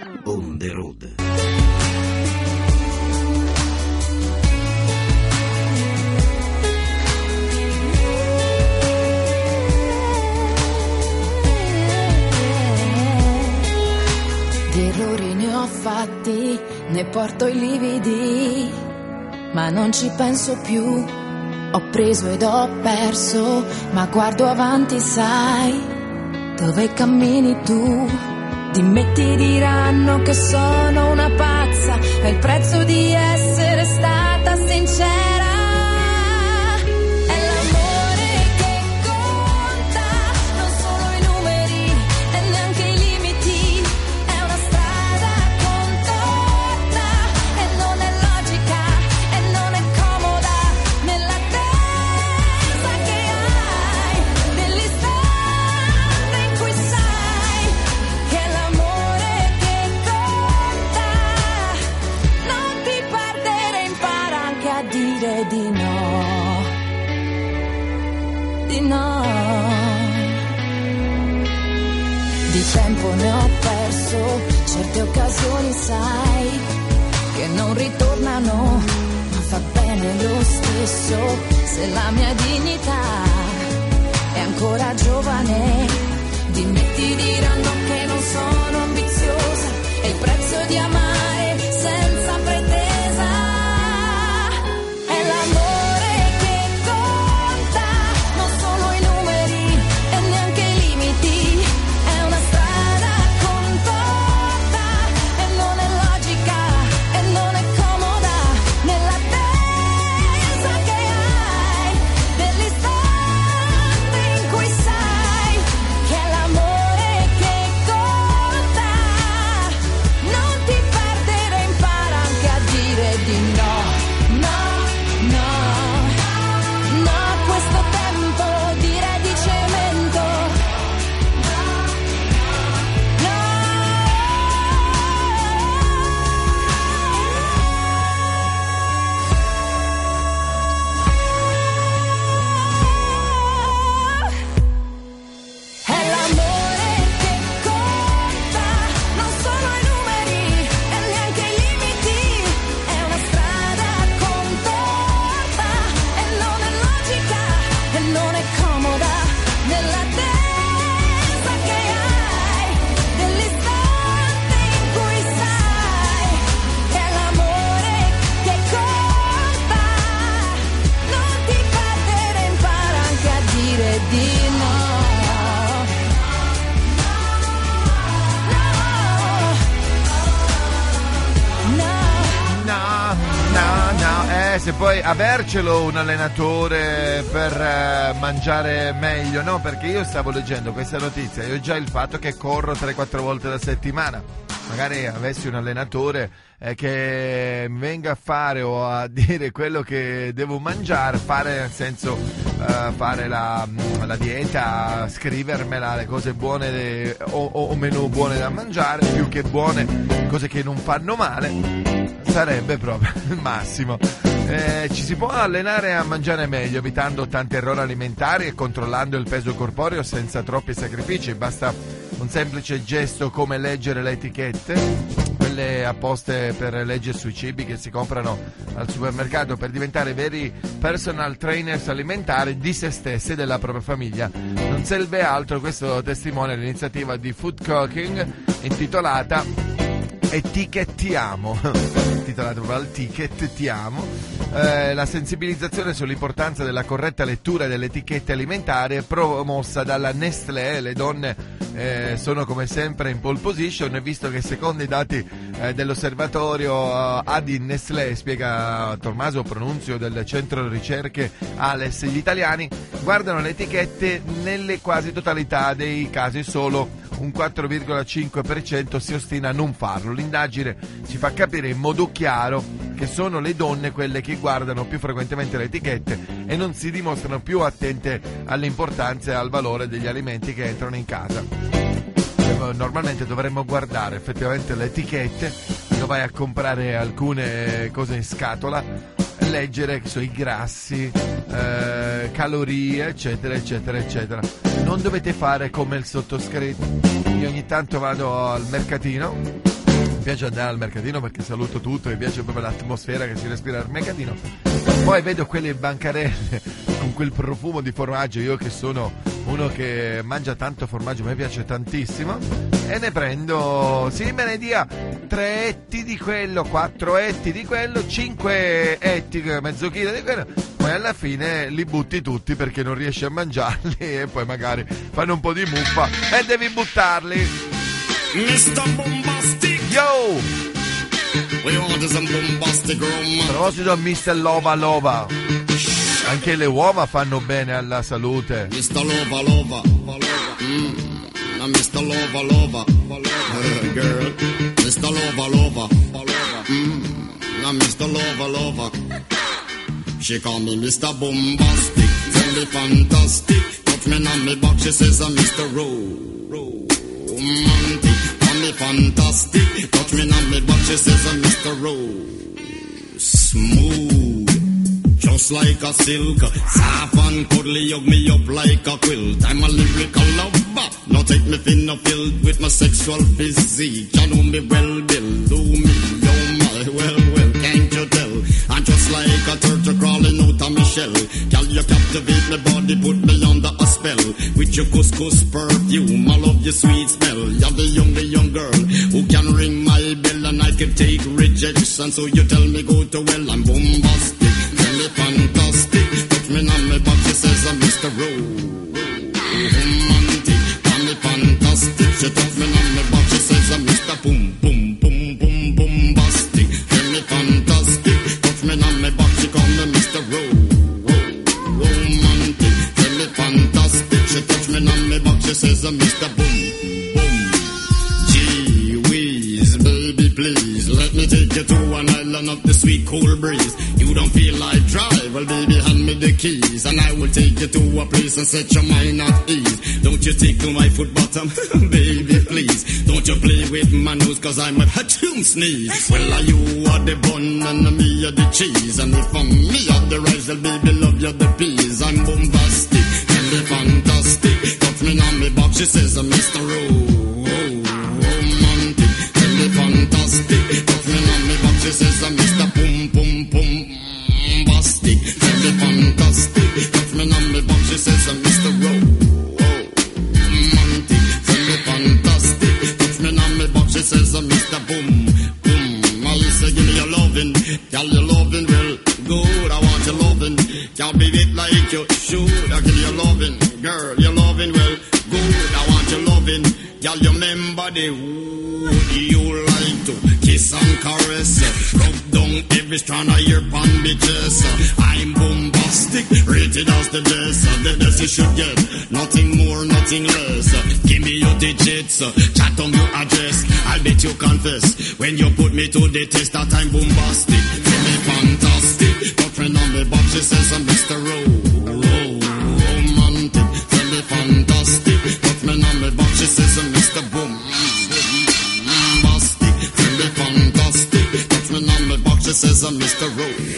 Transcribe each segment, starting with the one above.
On the road. Di errori ne ho fatti, ne porto i lividi, ma non ci penso più. Ho preso ed ho perso, ma guardo avanti, sai, dove cammini tu. Dimmi, ti diranno che sono una pazza, è il prezzo di essere stata sincera. Di no, di no. Di tempo ne ho perso, certe occasioni sai che non ritornano, ma fa bene lo stesso se la mia dignità è ancora giovane. Dimmi, ti diranno che non sono ambiziosa, è il prezzo di amare senza pretesa. Se poi avercelo un allenatore per mangiare meglio, no? Perché io stavo leggendo questa notizia e ho già il fatto che corro 3-4 volte alla settimana. Magari avessi un allenatore che venga a fare o a dire quello che devo mangiare, fare nel senso fare la dieta, scrivermela, le cose buone o meno buone da mangiare, più che buone, cose che non fanno male, sarebbe proprio il massimo. Ci si può allenare a mangiare meglio, evitando tanti errori alimentari e controllando il peso corporeo senza troppi sacrifici. Basta un semplice gesto come leggere le etichette, quelle apposte per leggere sui cibi che si comprano al supermercato, per diventare veri personal trainers alimentari di se stessi e della propria famiglia. Non serve altro, questo testimonia l'iniziativa di Food Cooking intitolata Etichettiamo, intitolata proprio al ticket, ti amo. La sensibilizzazione sull'importanza della corretta lettura delle etichette alimentari è promossa dalla Nestlé. Le donne sono come sempre in pole position, visto che secondo i dati dell'osservatorio Adi Nestlé, spiega Tommaso Pronunzio del centro ricerche ALES, gli italiani guardano le etichette nelle quasi totalità dei casi, solo un 4,5% si ostina a non farlo. L'indagine ci fa capire in modo chiaro che sono le donne quelle che guardano più frequentemente le etichette e non si dimostrano più attente all'importanza e al valore degli alimenti che entrano in casa. Normalmente dovremmo guardare effettivamente le etichette quando vai a comprare alcune cose in scatola, leggere sui grassi, calorie, eccetera eccetera eccetera. Non dovete fare come il sottoscritto. Io ogni tanto vado al mercatino piace andare al mercatino perché saluto tutto, mi piace proprio l'atmosfera che si respira al mercatino. Poi vedo quelle bancarelle con quel profumo di formaggio, io che sono uno che mangia tanto formaggio, mi piace tantissimo, e ne prendo, sì, me ne dia 3 etti di quello, 4 etti di quello, 5 etti, mezzo chilo di quello, poi alla fine li butti tutti perché non riesci a mangiarli e poi magari fanno un po' di muffa e devi buttarli. Mr. Bombastic, Yo! we want some bombastic rum. A proposito a Mr. Lova, anche le uova fanno bene alla salute. Mr. Lova, now Mr. Lova, girl. Mr. Lova, now Mr. Lova. She call me Mr. Bombastic, tell me fantastic. Touch me on me back, she says I'm Mr. Romantic. Call me fantastic, touch me on me back, she says I'm Mr. Smooth. Just like a silk, soft and cuddly, hug me up like a quilt. I'm a lyrical lover, now take me thin or filled with my sexual physique. You know me well, Bill, do me, oh my, well, can't you tell? I'm just like a turtle crawling out of my shell. Girl, you captivate my body, put me under a spell. With your couscous perfume, I love your sweet smell. You're the young girl who can ring my bell, and I can take rejection. So you tell me go to well, I'm bombastic. Fantastic, touch me on my back, she says I'm Mr. Romantic. Call me fantastic, she touch me on my back, she says I'm Mr. Bombastic. Tell me fantastic, touch me on my back, she call me Mr. Romantic. Tell me fantastic, she touch me on my back, she says I'm Mr. Gee whiz, baby please, let me take you to an island of the sweet cool breeze. You don't feel like drive, well baby hand me the keys, and I will take you to a place and set your mind at ease. Don't you tickle my foot bottom, baby please. Don't you play with my nose, cause I'm a hatchoon sneeze. Well you are the bun and me are the cheese, and if I'm me are the rice, well baby love you the peas. I'm bombastic, and me fantastic. Touch me on me back, she says I'm Mr. Romantic. Tell me fantastic, touch me on me back, she says I'm Mr. Bombastic. Tell me fantastic, touch me on me back, she says I'm Mr. Romantic. Tell me fantastic, touch me on me back, she says I'm Mr. Boom. I say give me your lovin', girl your lovin' well good. I want your lovin', can't be it like you should. I give you your lovin', girl your lovin' well good. I want your lovin', girl you remember the wood you like to kiss and caress, rub down every strand of your pan bitches. I'm bombastic, rated as the best you should get, nothing more, nothing less. Give me your digits, chat on your address, I'll bet you confess when you put me to the test that I'm bombastic. Tell me fantastic, got friend on me back, she says I'm Mr. Romantic. Tell me fantastic, got friend on me back, she says I'm Mr. Bombastic. Tell me fantastic, got friend on me back, she says I'm Mr.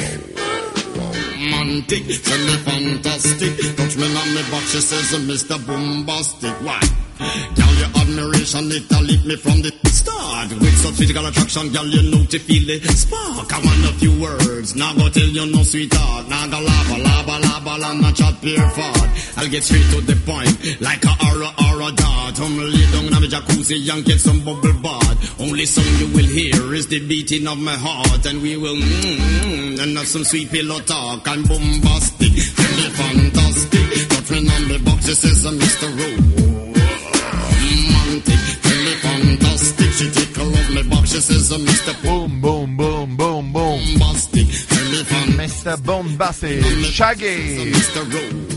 Romantic. Tell me fantastic, touch me on me back, she says I'm Mr. Bombastic. Why? Girl, your admiration, it'll lead me from the start. With such physical attraction, girl, you know to feel the spark. I want a few words, now go tell you no sweetheart. Now go lava, and not chat pure fart. I'll get straight to the point, like a aura dart. Lay down in a jacuzzi and get some bubble bath. Only song you will hear is the beating of my heart. And we will and have some sweet pillow talk. I'm bombastic, tell me fantastic. Touch me on the box, she says I'm Mr. Romantic. Tell me fantastic, she tickle up my box, she says I'm Mr. Boom, boom, boom, boom, boom. Bombastic. Tell me fantastic, Mr. Bombastic, Shaggy. Mr. Romantic.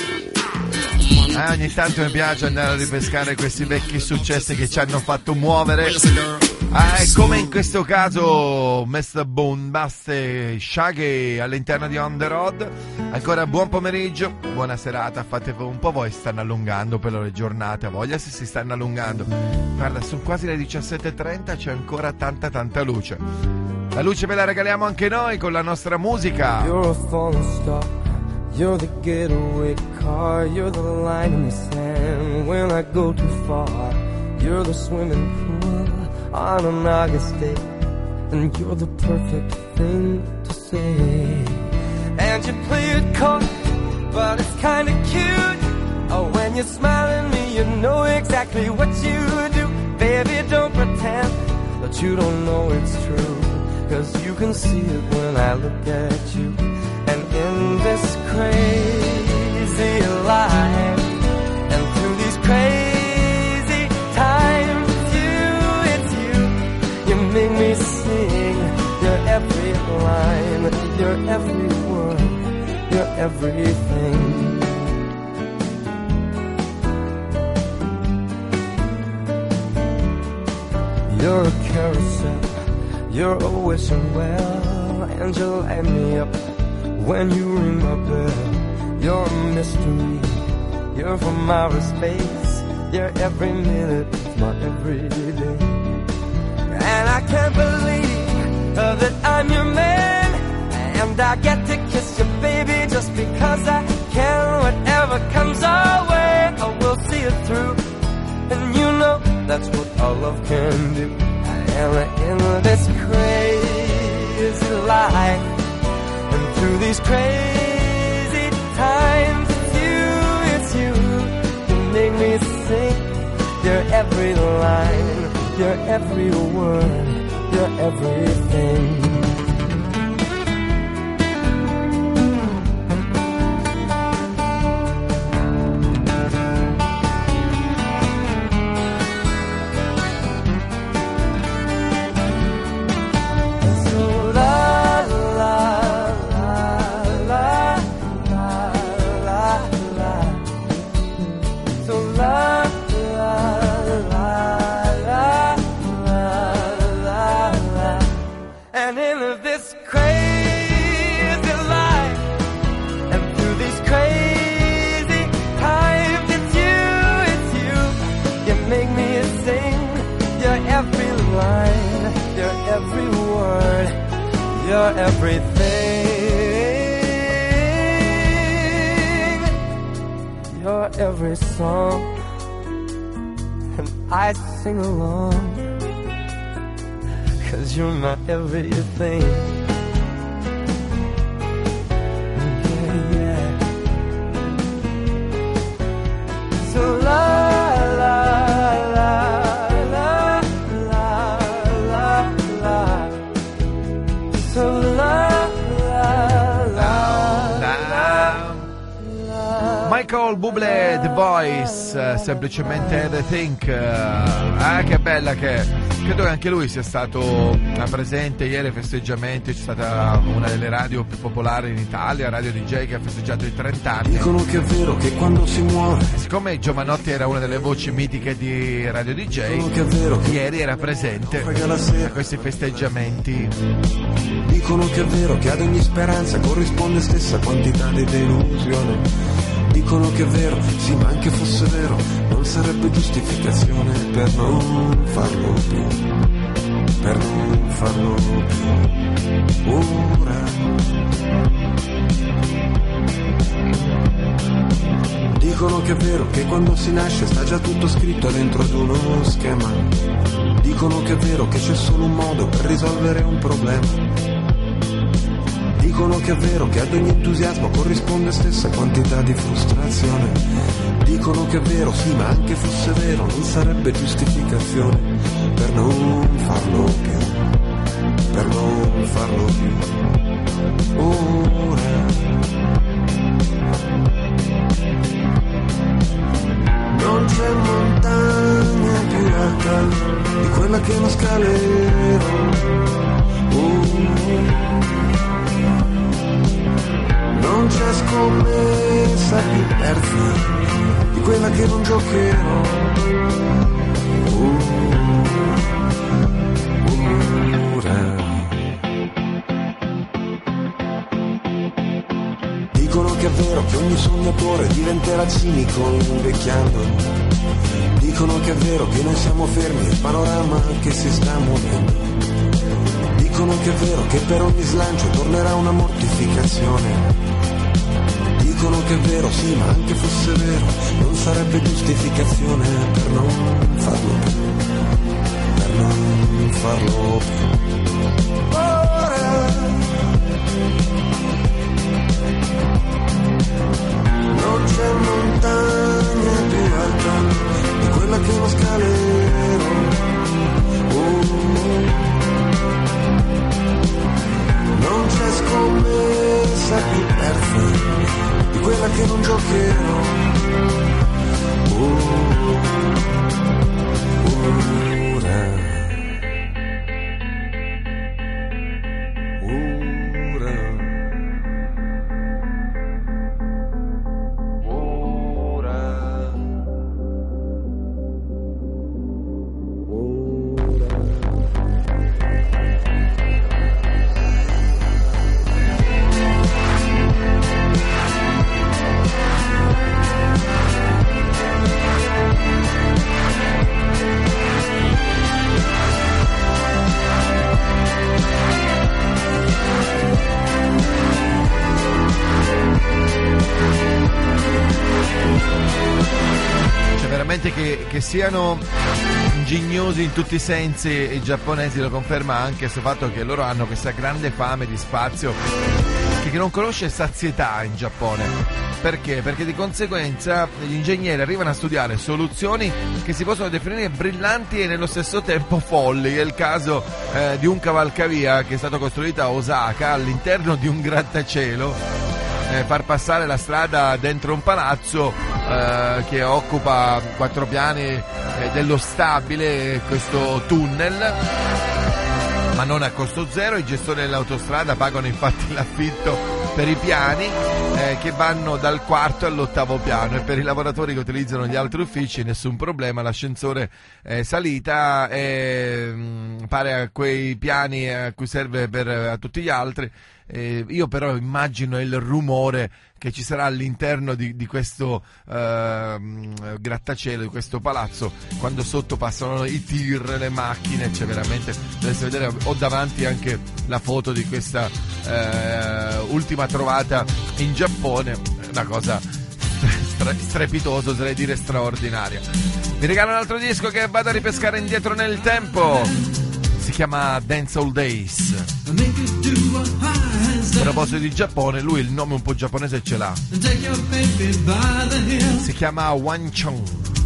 Ogni tanto mi piace andare a ripescare questi vecchi successi che ci hanno fatto muovere. Come in questo caso Mr. Bombastic, Shaggy all'interno di On The Road. Ancora buon pomeriggio, buona serata. Fate un po' voi, stanno allungando per le giornate, a voglia se si stanno allungando. Guarda, sono quasi le 17:30, c'è ancora tanta luce. La luce ve la regaliamo anche noi con la nostra musica. You're a falling star, you're the getaway car, you're the line in the sand when I go too far, you're the swimming pool on an August day, and you're the perfect thing to say. And you play it cold, but it's kinda cute. Oh, when you smile at me, you know exactly what you do. Baby, don't pretend that you don't know it's true, 'cause you can see it when I look at you. And in this crazy life, and through these crazy times, it's you make me sing. You're every line, you're every word, you're everything. You're a carousel, you're always well, and you light me up when you ring my bell. You're a mystery, you're from outer space, you're every minute of my everyday. And I can't believe that I'm your man, and I get to kiss you, baby, just because I can. Whatever comes our way, I will see it through, and you know that's what all love can do. And in this crazy life, and through these crazy times, it's you make me sing. You're every line, you're every word, you're everything. You're everything. You're every song, and I sing along, 'cause you're my everything. Yeah, yeah. So la la la la la la la. So Michael Bublé, The Voice, semplicemente Everything. Che bella che è. Credo che anche lui sia stato presente ieri ai festeggiamenti. C'è stata una delle radio più popolari in Italia, Radio DJ, che ha festeggiato i 30 anni. Dicono che è vero che quando si muore, siccome Giovanotti era una delle voci mitiche di Radio DJ, dicono che è vero che ieri era presente a questi festeggiamenti. Dicono che è vero che ad ogni speranza corrisponde stessa quantità di delusione. Dicono che è vero, sì, ma anche fosse vero, non sarebbe giustificazione per non farlo più, per non farlo più. Ora dicono che è vero che quando si nasce sta già tutto scritto dentro ad uno schema. Dicono che è vero che c'è solo un modo per risolvere un problema. Dicono che è vero che ad ogni entusiasmo corrisponde stessa quantità di frustrazione. Dicono che è vero, sì, ma anche fosse vero, non sarebbe giustificazione per non farlo più, per non farlo più. Ora non c'è montagna più alta di quella che non scalerò. Non c'è scommessa più persa di quella che non giocherò. Ora dicono che è vero che ogni sognatore diventerà cinico invecchiando. Dicono che è vero che noi siamo fermi, il panorama che si sta muovendo. Dicono che è vero che per ogni slancio tornerà una mortificazione. Dicono che è vero, sì, ma anche fosse vero, non sarebbe giustificazione per non farlo più, per non farlo più. Ora non c'è montagna più alta di quella che non scalerò. Non c'è scommessa più persa di quella che non giocherò. Che siano ingegnosi in tutti i sensi i giapponesi lo conferma anche questo fatto che loro hanno questa grande fame di spazio che non conosce sazietà in Giappone. Perché? Perché di conseguenza gli ingegneri arrivano a studiare soluzioni che si possono definire brillanti e nello stesso tempo folli. È il caso di un cavalcavia che è stato costruito a Osaka all'interno di un grattacielo, far passare la strada dentro un palazzo che occupa 4 piani dello stabile, questo tunnel, ma non a costo zero. I gestori dell'autostrada pagano infatti l'affitto per i piani che vanno dal 4° all'8° piano, e per i lavoratori che utilizzano gli altri uffici nessun problema, l'ascensore salita pare a quei piani a cui serve per a tutti gli altri. Io però immagino il rumore che ci sarà all'interno di questo grattacielo, di questo palazzo, quando sotto passano i tir, le macchine. C'è veramente, dovreste vedere, ho davanti anche la foto di questa ultima trovata in Giappone, una cosa strepitosa, oserei dire straordinaria. Mi regala un altro disco che vado a ripescare indietro nel tempo, si chiama Dance All Days. A proposito di Giappone, lui il nome un po' giapponese ce l'ha, si chiama Wanchon.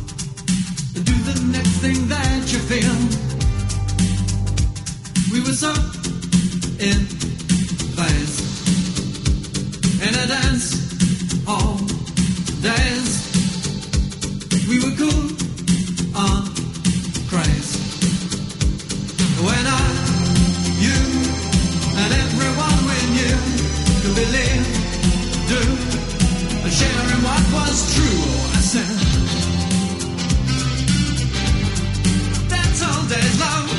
We were so in phase in a dance all days. We were cool on craze. When you and everyone we knew could believe, do, and share in what was true. Oh, I said, that's all days love.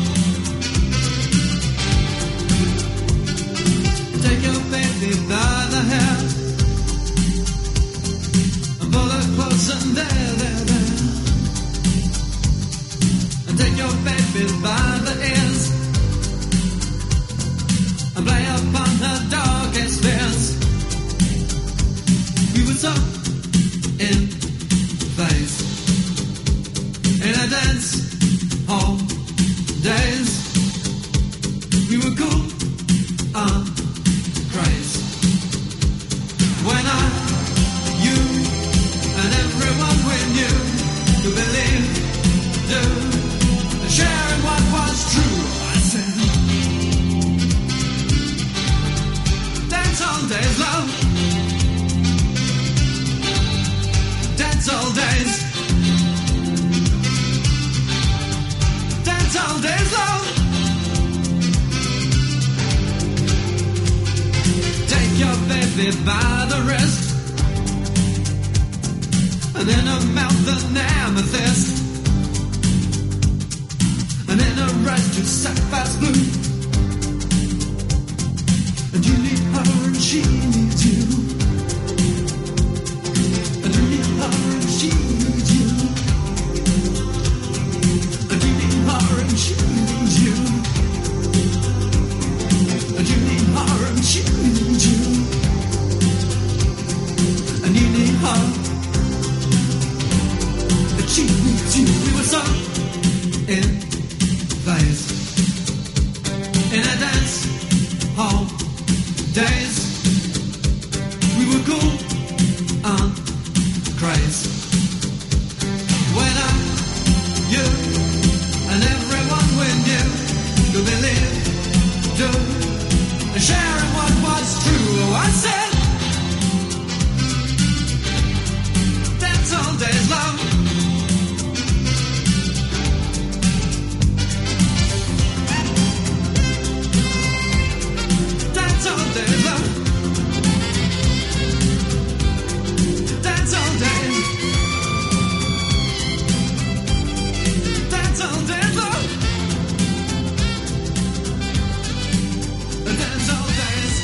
Take your baby by the hair and pull her close and there. And take your baby by the ears and play upon her darkest fears. We were so in phase in a dance hall days. We were cool on craze. When you and everyone we knew could believe, do, and share in what was true. I said, dance all days, love. Dance all days. Dance all days, love. Take your baby by the wrist and in her mouth an amethyst, and in her eyes just sapphire blue. And you need her and she needs you, and you need her and she needs you, and you need her and she needs you, and you need her and she needs you, and you need her and she needs you. We were so in phase in a dance hall days. We were cool and crazy. When you and everyone we knew could believe, do, and sharing what was true. Oh, I said, that's all days love. That's all days love. That's all days. That's all days love. That's all days.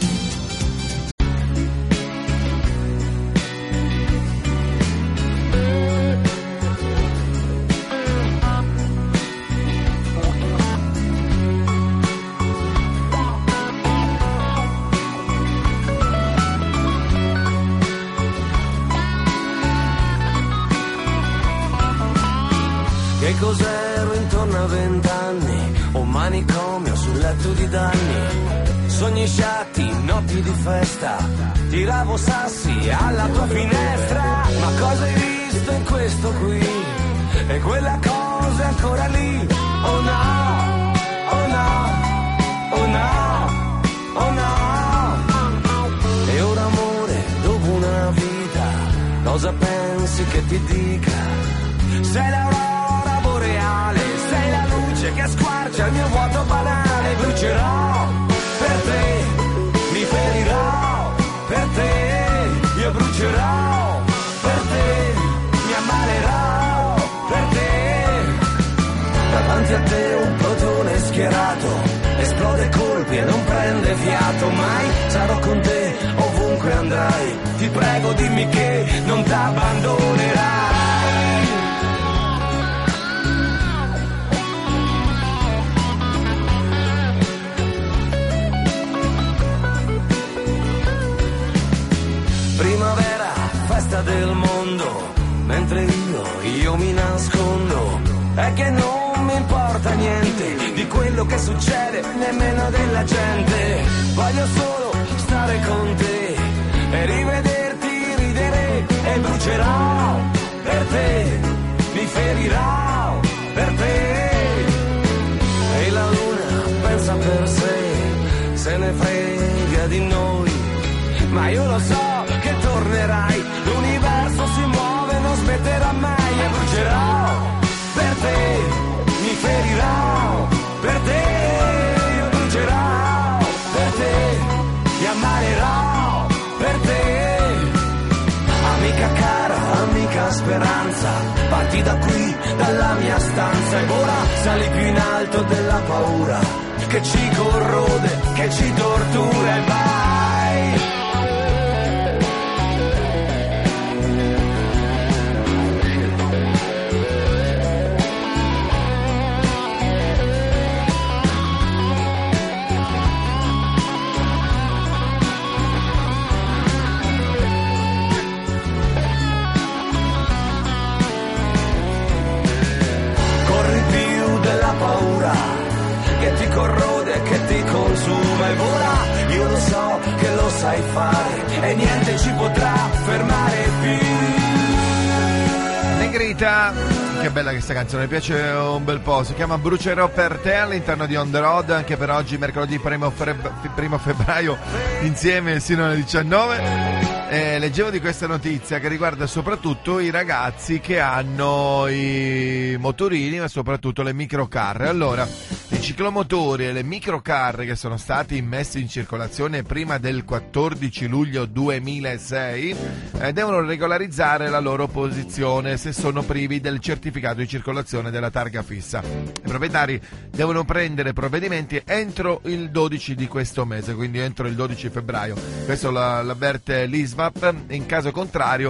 Che cos'ero intorno a 20 anni? Un manicomio sul letto di danni. Sogni sciatti, notti di festa. Tiravo sassi alla tua finestra. Ma cosa hai visto in questo qui? E quella cosa è ancora lì. Oh no, oh no, oh no, oh no. E ora amore, dopo una vita, cosa pensi che ti dica? Sei l'aurora boreale, sei la luce che squarcia il mio vuoto banale. Brucerò per te, mi ferirò per te, io brucerò per te, mi ammalerò per te. Davanti a te un plotone schierato, esplode colpi e non prende fiato. Mai sarò con te ovunque andrai, ti prego dimmi che non t'abbandonerai. Primavera, festa del mondo, mentre io mi nascondo. È che non mi importa niente di quello che succede, nemmeno della gente. Voglio solo stare con te e rivederti ridere. E brucerò per te, mi ferirò per te. E la luna pensa per sé, se ne frega di noi. Ma io lo so che tornerai, l'universo si muove, non smetterà mai. E brucerò per te, mi ferirò per te, io brucerò per te, mi ammalerò per te. Amica cara, amica speranza, parti da qui, dalla mia stanza. E ora sali più in alto della paura che ci corrode, che ci tortura. E vai. Paura che ti corrode, che ti consuma. E vola, io lo so che lo sai fare e niente ci potrà fermare più. Negrita, che bella questa canzone, mi piace un bel po', si chiama Brucerò per te, all'interno di On The Road, anche per oggi mercoledì 1 febbraio insieme sino alle 19. Leggevo di questa notizia che riguarda soprattutto i ragazzi che hanno i motorini, ma soprattutto le microcar. Allora, i ciclomotori e le microcar che sono stati immessi in circolazione prima del 14 luglio 2006 devono regolarizzare la loro posizione se sono privi del certificato di circolazione della targa fissa. I proprietari devono prendere provvedimenti entro il 12 di questo mese, quindi entro il 12 febbraio. Questo l'avverte l'ISVAP. In caso contrario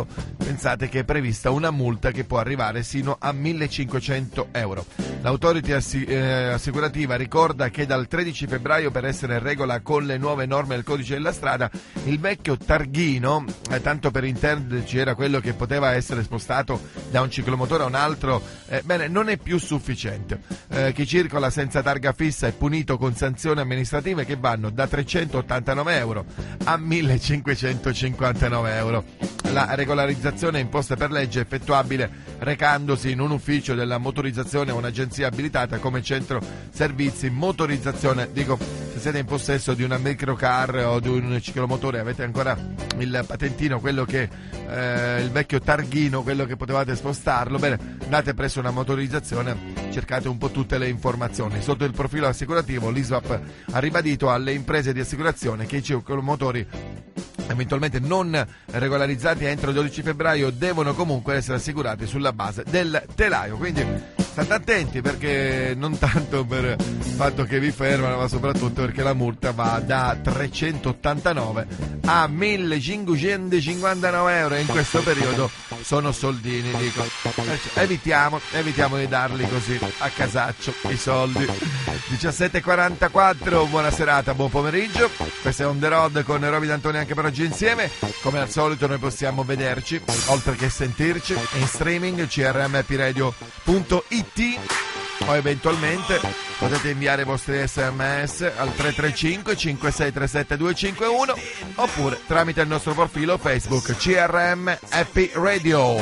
pensate che è prevista una multa che può arrivare sino a 1.500 euro. L'autority assicurativa ricorda che dal 13 febbraio, per essere in regola con le nuove norme del codice della strada, il vecchio targhino, tanto per intenderci era quello che poteva essere spostato da un ciclomotore a un altro, non è più sufficiente. Chi circola senza targa fissa è punito con sanzioni amministrative che vanno da 389 euro a 1.559 euro. La regolarizzazione è imposta per legge, effettuabile recandosi in un ufficio della motorizzazione o un'agenzia abilitata come centro servizi motorizzazione. Dico, se siete in possesso di una microcar o di un ciclomotore, avete ancora il patentino, quello che il vecchio targhino, quello che potevate spostarlo, bene, andate presso una motorizzazione, cercate un po' tutte le informazioni. Sotto il profilo assicurativo l'ISVAP ha ribadito alle imprese di assicurazione che i ciclomotori eventualmente non regolarizzati entro il 12 febbraio devono comunque essere assicurati sulla base del telaio, quindi state attenti, perché non tanto per il fatto che vi fermano, ma soprattutto perché la multa va da 389 a 1.559 euro, e in questo periodo sono soldini, dico. Evitiamo di darli così a casaccio i soldi. 17:44, buona serata, buon pomeriggio. Questo è On The Road con Roby D'Antoni anche per oggi insieme. Come al solito noi possiamo vederci, oltre che sentirci, in streaming crmpradio.it, o eventualmente potete inviare i vostri sms al 335 5637 251 oppure tramite il nostro profilo Facebook CRM Happy Radio.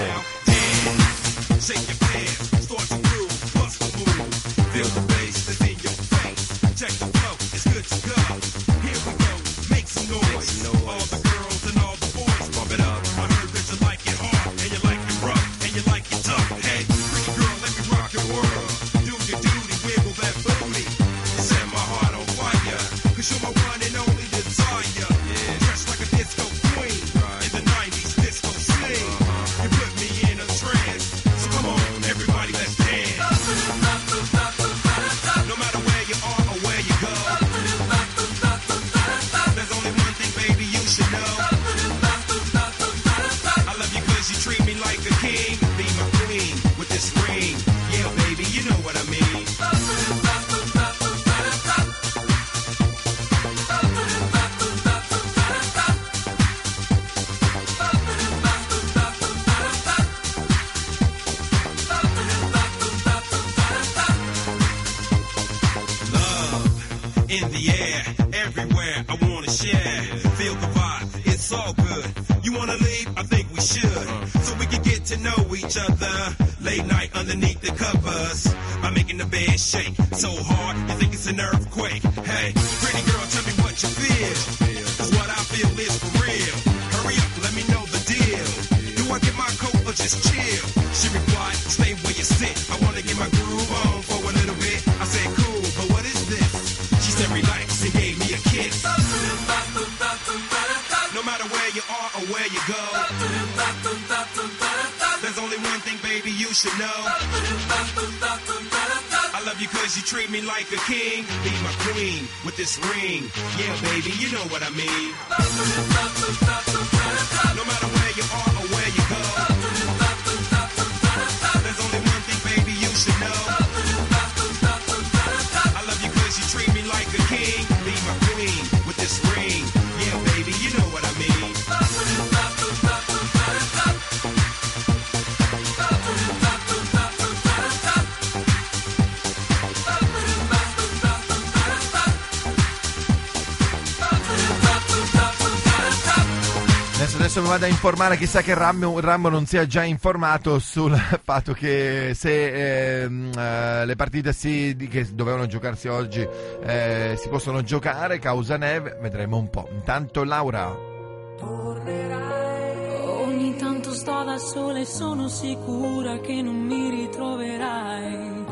Adesso mi vado a informare, chissà che Rambo non sia già informato sul fatto che se le partite che dovevano giocarsi oggi si possono giocare causa neve, vedremo un po'. Intanto Laura. Ogni tanto sto da sola e sono sicura che non mi ritroverai.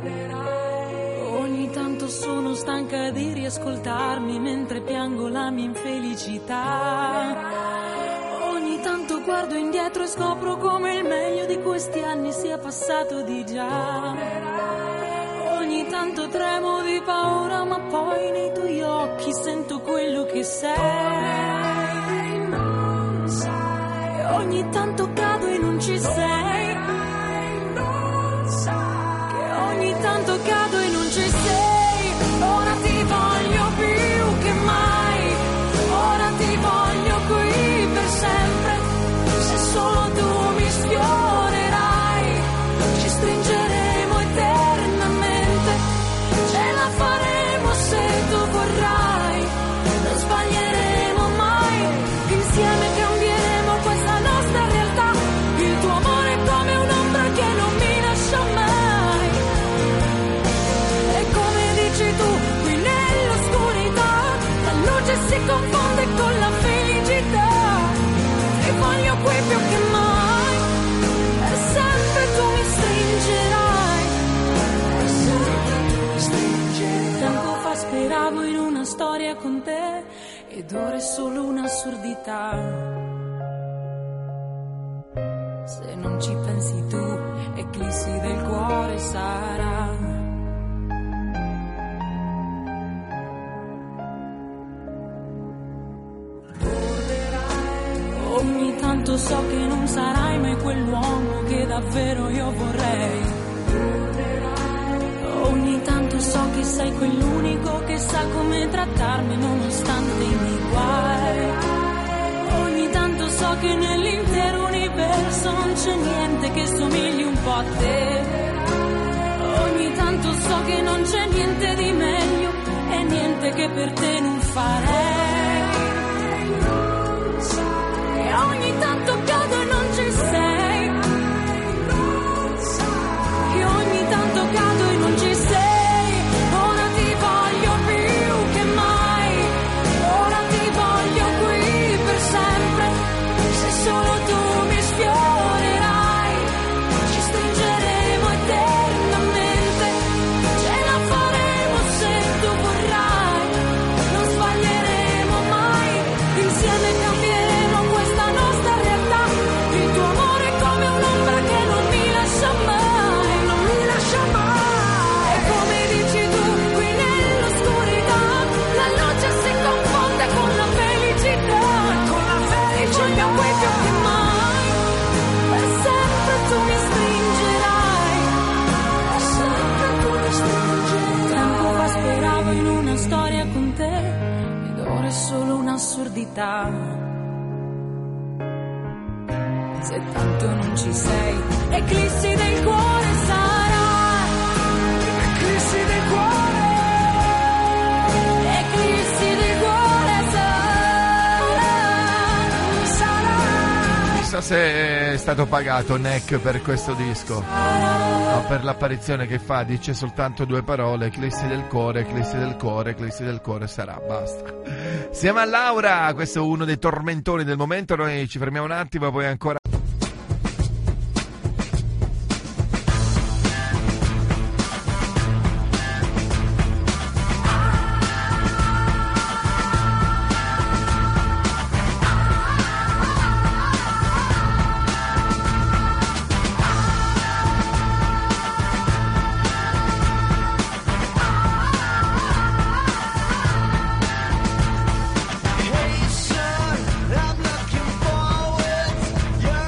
Ogni tanto sono stanca di riascoltarmi mentre piango la mia infelicità. Ogni tanto guardo indietro e scopro come il meglio di questi anni sia passato di già. Ogni tanto tremo di paura, ma poi nei tuoi occhi sento quello che sei. Ogni tanto cado non ci sei, che ogni tanto cado e non ci sei. Ora ti voglio più che mai, ora ti voglio qui per sempre. Se solo tu mi sfiorerai, ci stringeremo eternamente. Ce la faremo se tu vorrai, non sbaglieremo mai. Insieme cambieremo questa nostra realtà. Il tuo amore è come un'ombra che non mi lascia mai. E come dici tu, qui nell'oscurità, la luce si confonde con la felicità. Ti voglio qui più che mai, e sempre tu mi stringerai, e sempre tu mi stringerai. Tempo fa speravo in una storia con te, ed ora è solo un'assurdità. Se non ci pensi tu, eclissi del cuore sarà. Ogni tanto so che non sarai mai quell'uomo che davvero io vorrei. Ogni tanto so che sei quell'unico che sa come trattarmi nonostante i miei guai. Ogni tanto so che nell'intero universo non c'è niente che somigli un po' a te. Ogni tanto so che non c'è niente di meglio e niente che per te non farei. E ogni tanto cado e non ci sei, e ogni tanto cado e non ci sei. Ora ti voglio più che mai, ora ti voglio qui per sempre. Se solo tu mi sfiorerai, ci stringeremo eternamente. Ce la faremo se tu vorrai, non sbaglieremo mai. Insieme cambieremo questa nostra realtà. Il tuo amore è come un'ombra che non mi lascia mai, non mi lascia mai. E come dici tu, qui nell'oscurità, la luce si confonde con la felicità, con la felicità. Ti voglio qui più che mai, e sempre tu mi stringerai, e sempre tu mi stringerai. Tempo fa speravo in una storia con te, ed ora è solo un'assurdità. Se tanto non ci sei, eclissi del cuore sarà, eclissi del cuore, eclissi del cuore sarà. Chissà se è stato pagato Neck per questo disco. No, per l'apparizione che fa, dice soltanto due parole: eclissi del cuore, eclissi del cuore, eclissi del cuore sarà, basta. Siamo a Laura, questo è uno dei tormentoni del momento, noi ci fermiamo un attimo, poi ancora. Hey son, I'm looking forward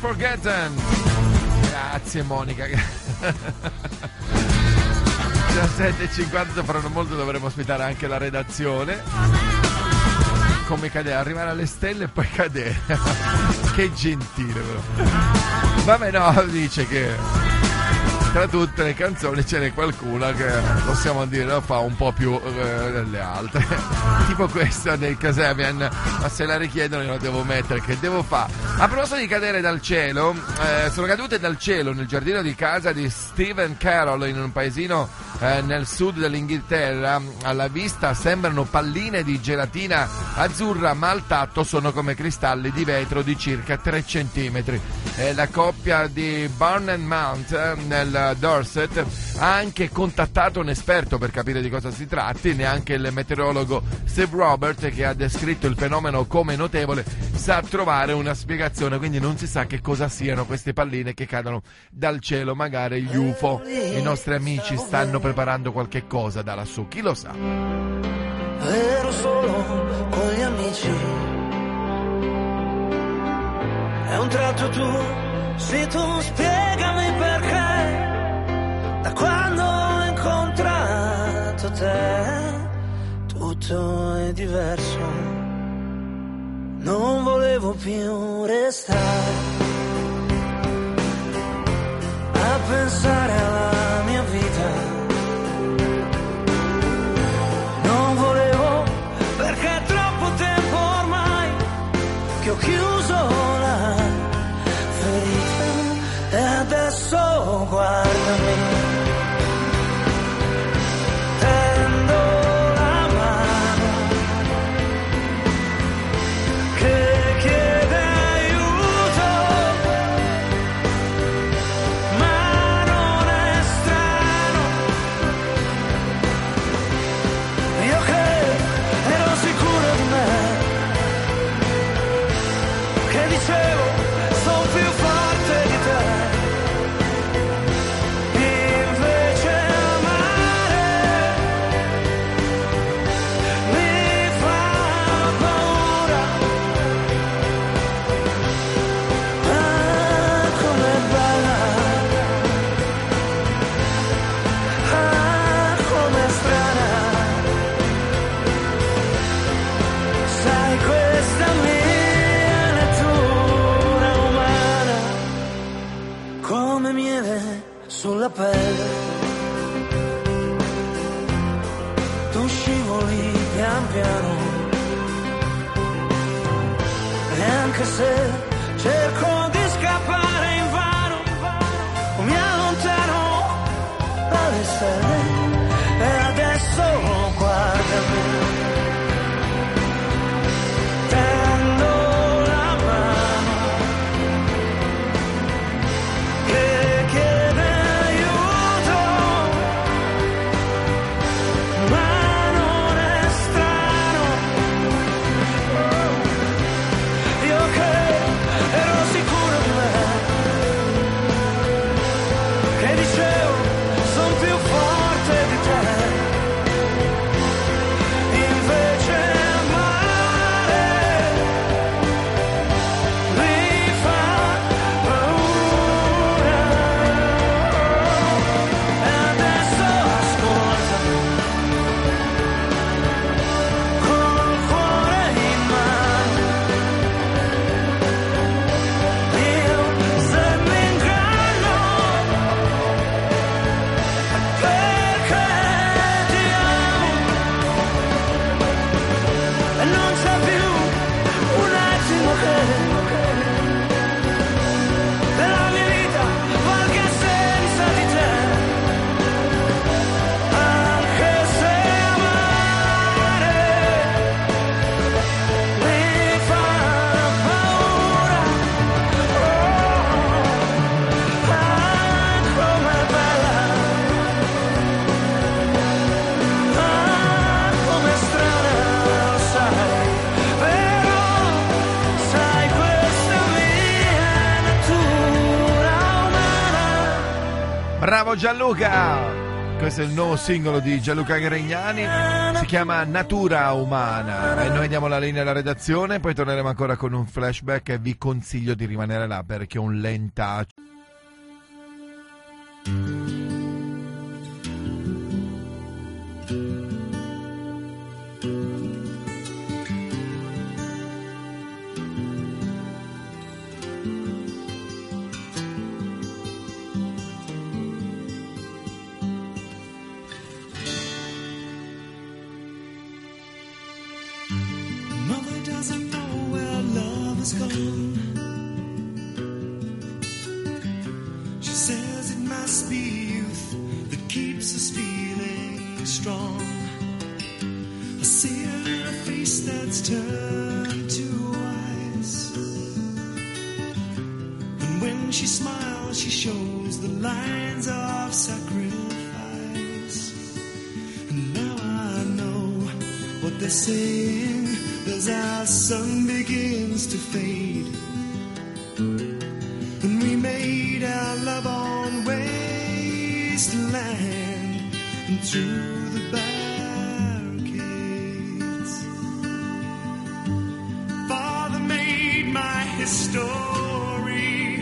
Unforgotten. Grazie Monica. 17:50, fra non molto dovremo ospitare anche la redazione. Come cadere, arrivare alle stelle e poi cadere. Che gentile però. Vabbè, no, dice che tra tutte le canzoni ce n'è qualcuna che possiamo dire lo fa un po' più delle altre, tipo questa dei Kasabian, ma se la richiedono io la devo mettere, che devo fare. A proposito di cadere dal cielo, sono cadute dal cielo nel giardino di casa di Stephen Carroll in un paesino nel sud dell'Inghilterra. Alla vista sembrano palline di gelatina azzurra, ma al tatto sono come cristalli di vetro di circa 3 centimetri. La coppia di Barn and Mount nel Dorset ha anche contattato un esperto per capire di cosa si tratti. Neanche il meteorologo Steve Robert, che ha descritto il fenomeno come notevole, sa trovare una spiegazione, quindi non si sa che cosa siano queste palline che cadono dal cielo. Magari gli UFO, i nostri amici, stanno preparando qualche cosa da lassù, chi lo sa. Ero solo con gli amici e un tratto tu, sì, tu spiegami perché da quando ho incontrato te tutto è diverso. Non volevo più restare a pensare alla mia vita. Non volevo, perché è troppo tempo ormai che ho chiuso la ferita e adesso guardami. Sulla pelle tu scivoli pian piano e anche se cerco di scappare invano mi allontano dalle stelle e adesso guardami. Bravo Gianluca! Questo è il nuovo singolo di Gianluca Gregnani, si chiama Natura Umana e noi diamo la linea alla redazione, poi torneremo ancora con un flashback e vi consiglio di rimanere là perché è un lentaccio. She says it must be youth that keeps us feeling strong. I see her in a face that's turned to ice, and when she smiles she shows the lines of sacrifice. And now I know what they're saying as our sun begins to fade, and we made our love on wasteland and through the barricades. Father made my history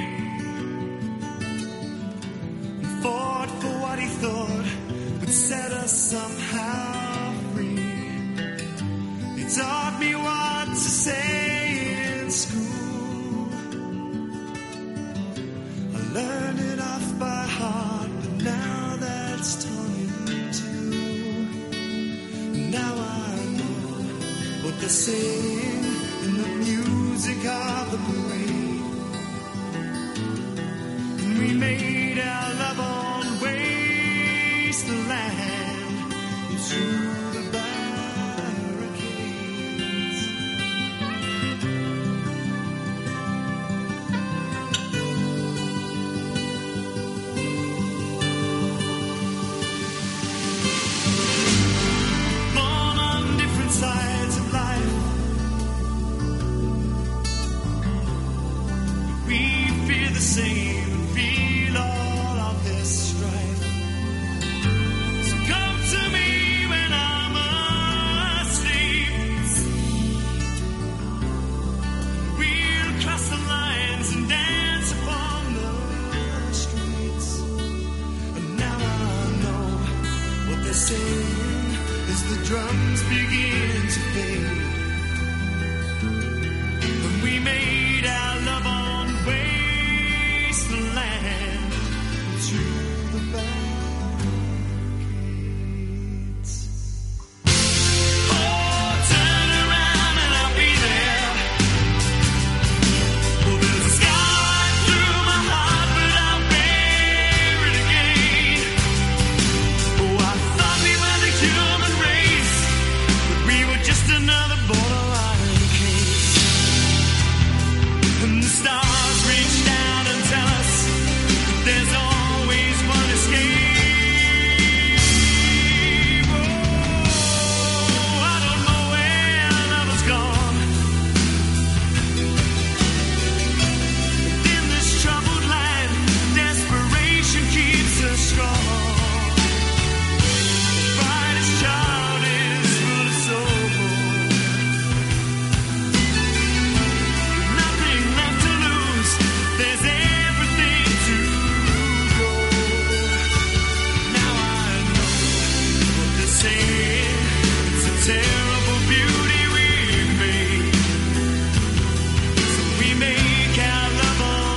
and fought for what he thought would set us somehow free. He taught me what to say in school. I learned it off by heart, but now that's torn in two. Now I know what they're saying in the music of the parade. And we made our love on wasteland and through the sides of life, we feel the same and feel all of this strife. So come to me when I'm asleep, we'll cross the lines and dance upon the streets. And now I know what they're saying as the drums begin to fade, when we made our love on wasteland through the barricades. Oh, turn around and I'll be there. Oh, there's a scar through my heart, but I'll bear it again. Oh, I thought we were the human race, but we were just another borderline case. And the stars reach down and tell us that there's always one escape. Oh, I don't know where love has gone. In this troubled land, desperation keeps us strong. Brightest child is full of soul. Nothing left to lose. There's everything to go. Now I know what they're saying. It's a terrible beauty we've made. So we make our love on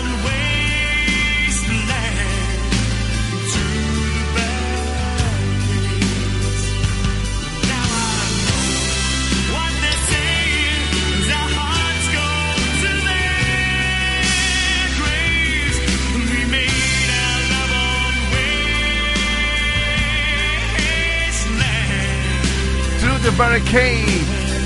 wasteland through the barricades. Now I know what they're saying as our hearts go to their graves. We made our love on wasteland. Through the Barricade,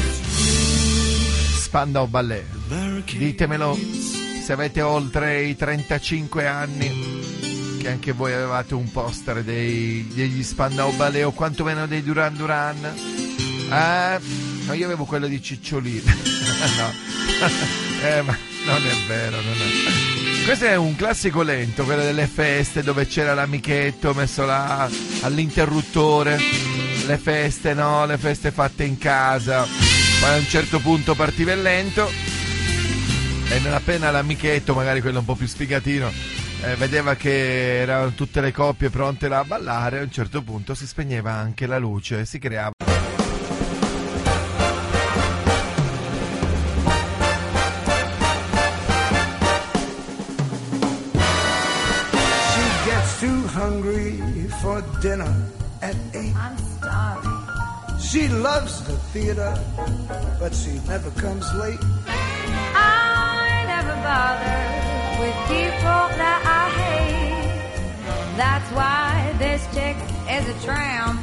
Spandau Ballet. Ditemelo se avete oltre i 35 anni, che anche voi avevate un poster degli Spandau Ballet o quantomeno dei Duran Duran. No, io avevo quello di Cicciolina. No. Ma non è vero, non è. Questo è un classico lento, quello delle feste dove c'era l'amichetto messo là all'interruttore, le feste, no? Le feste fatte in casa. Poi a un certo punto partiva il lento e non appena l'amichetto, magari quello un po' più sfigatino, vedeva che erano tutte le coppie pronte là a ballare, a un certo punto si spegneva anche la luce e si creava. Too hungry for dinner at 8. I'm starving. She loves the theater, but she never comes late. I never bother with people that I hate. That's why this chick is a tramp.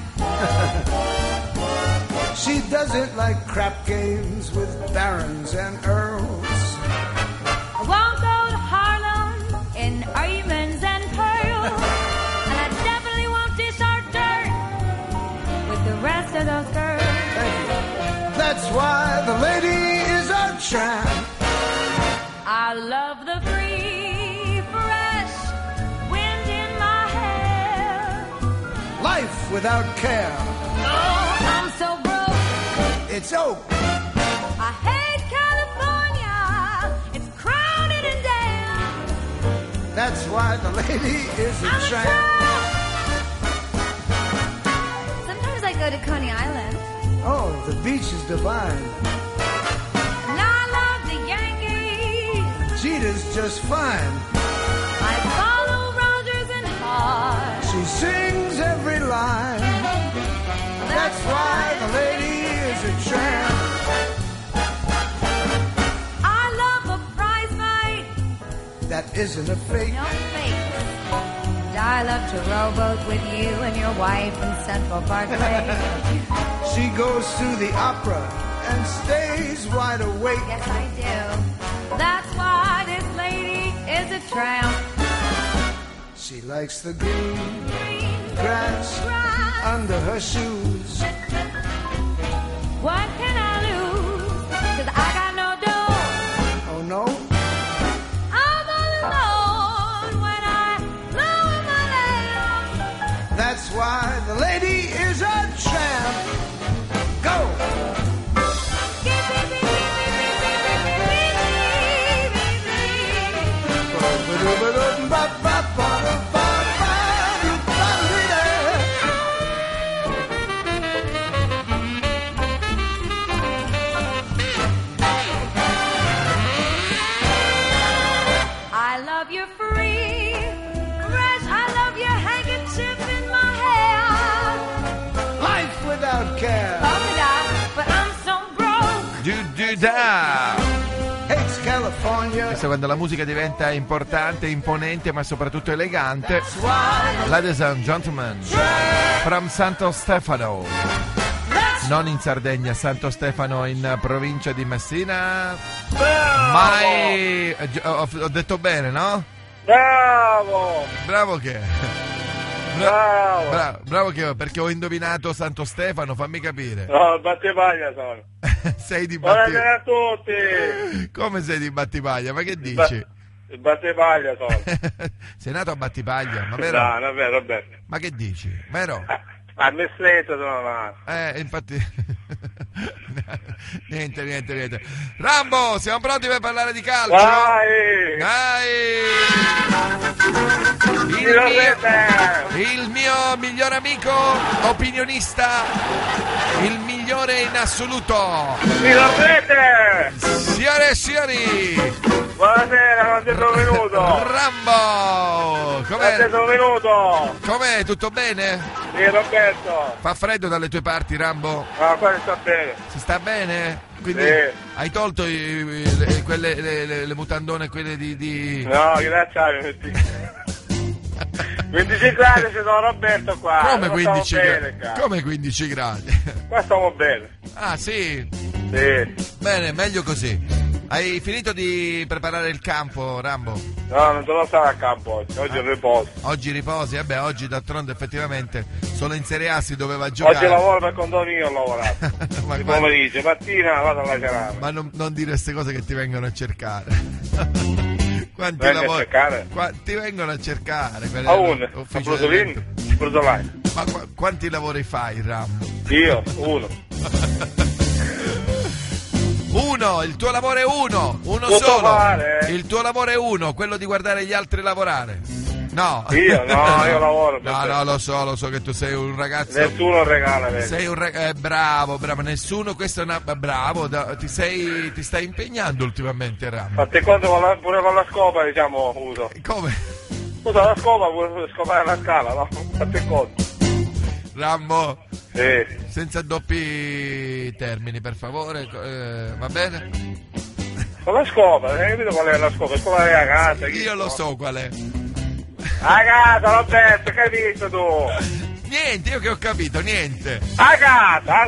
She doesn't like crap games with barons and earls. I won't go to Harlem in diamonds and pearls. And I definitely won't dish our dirt with the rest of those girls. That's why the lady is a tramp. I love the free, fresh wind in my hair. Life without care. Oh, I'm so broke. It's oak. I hate California. It's crowded and damn. That's why the lady is a I'm a tramp. tramp. Sometimes I go to Coney Island. Oh, the beach is divine. And I love the Yankees. Jeter's just fine. I follow Rogers and Hart. She sings every line. That's why the lady is a tramp. I love a prize fight. That isn't a fake. No fake. And I love to rowboat with you and your wife in Central Parkway. She goes to the opera and stays wide awake. Yes, I do. That's why this lady is a tramp. She likes the green grass under her shoes. What can I lose? 'Cause I got no dough. Oh no, I'm all alone when I lower my lamp. that's why the lady is a tramp. Go! I love your free, fresh. I love your handkerchief in my hair. Life without care. But I'm so broke. Da. Hates California. Questo quando la musica diventa importante, imponente, ma soprattutto elegante. Ladies and gentlemen, from Santo Stefano, non in Sardegna, Santo Stefano in provincia di Messina. Mai ho detto bene, no? Bravo! Bravo che? Bravo che perché ho indovinato Santo Stefano, fammi capire. No, Battipaglia sono. Sei di Buonasera a Battipaglia. tutti! Come sei di Battipaglia? Ma che dici? Battipaglia sono. Sei nato a Battipaglia, ma vero? No, non è vero, Roberto. Ma che dici? Vero? A Mestretto sono nato. Infatti. niente. Rambo, siamo pronti per parlare di calcio? Vai! Il mio miglior amico, opinionista, il migliore in assoluto. Mi dormite! Signore e signori, Buonasera, quando sono venuto? Rambo, Quando sono venuto? com'è? Tutto bene? Sì, Roberto. Fa freddo dalle tue parti, Rambo? No, qua sta bene. Si sta bene? Quindi Sì. hai tolto le mutandone, quelle di... No, grazie. 25 gradi ci sono, Roberto, qua. Come Non 15 stiamo gradi? bene, qua. Come 15 gradi? Qua stiamo bene. Ah, sì? Sì. Bene, meglio così. Hai finito di preparare il campo, Rambo? No, non devo stare a campo oggi. Oggi riposo. Oggi riposi? Vabbè, oggi d'altronde effettivamente solo in Serie A si doveva giocare. Oggi lavoro per conto mio, ho lavorato. Il pomeriggio, mattina vado alla serata. Ma non dire queste cose che ti vengono a cercare. Quanti Venga a lavori? cercare. Ti vengono a cercare? A uno, a ufficio Brutolini, del- Brutolini. Ma quanti lavori fai, Rambo? Io, uno. Uno, il tuo lavoro è uno Tutto solo. fare. Il tuo lavoro è uno, quello di guardare gli altri lavorare. No. Io lavoro. per te. No, lo so che tu sei un ragazzo. Nessuno regala, vedi. Sei un bravo, nessuno, questo è una bravo, ti stai impegnando ultimamente, Rambo. Fate conto pure con la scopa, diciamo, uso. Come? Uso la scopa pure per scopare la scala, no? Fate conto. Rambo, Sì. senza doppi termini, per favore, va bene? Con la scopa, hai capito qual è la scopa? Scopa della casa. Io lo so qual è. A casa, Roberto, che hai visto tu? Niente, io che ho capito, niente. A casa!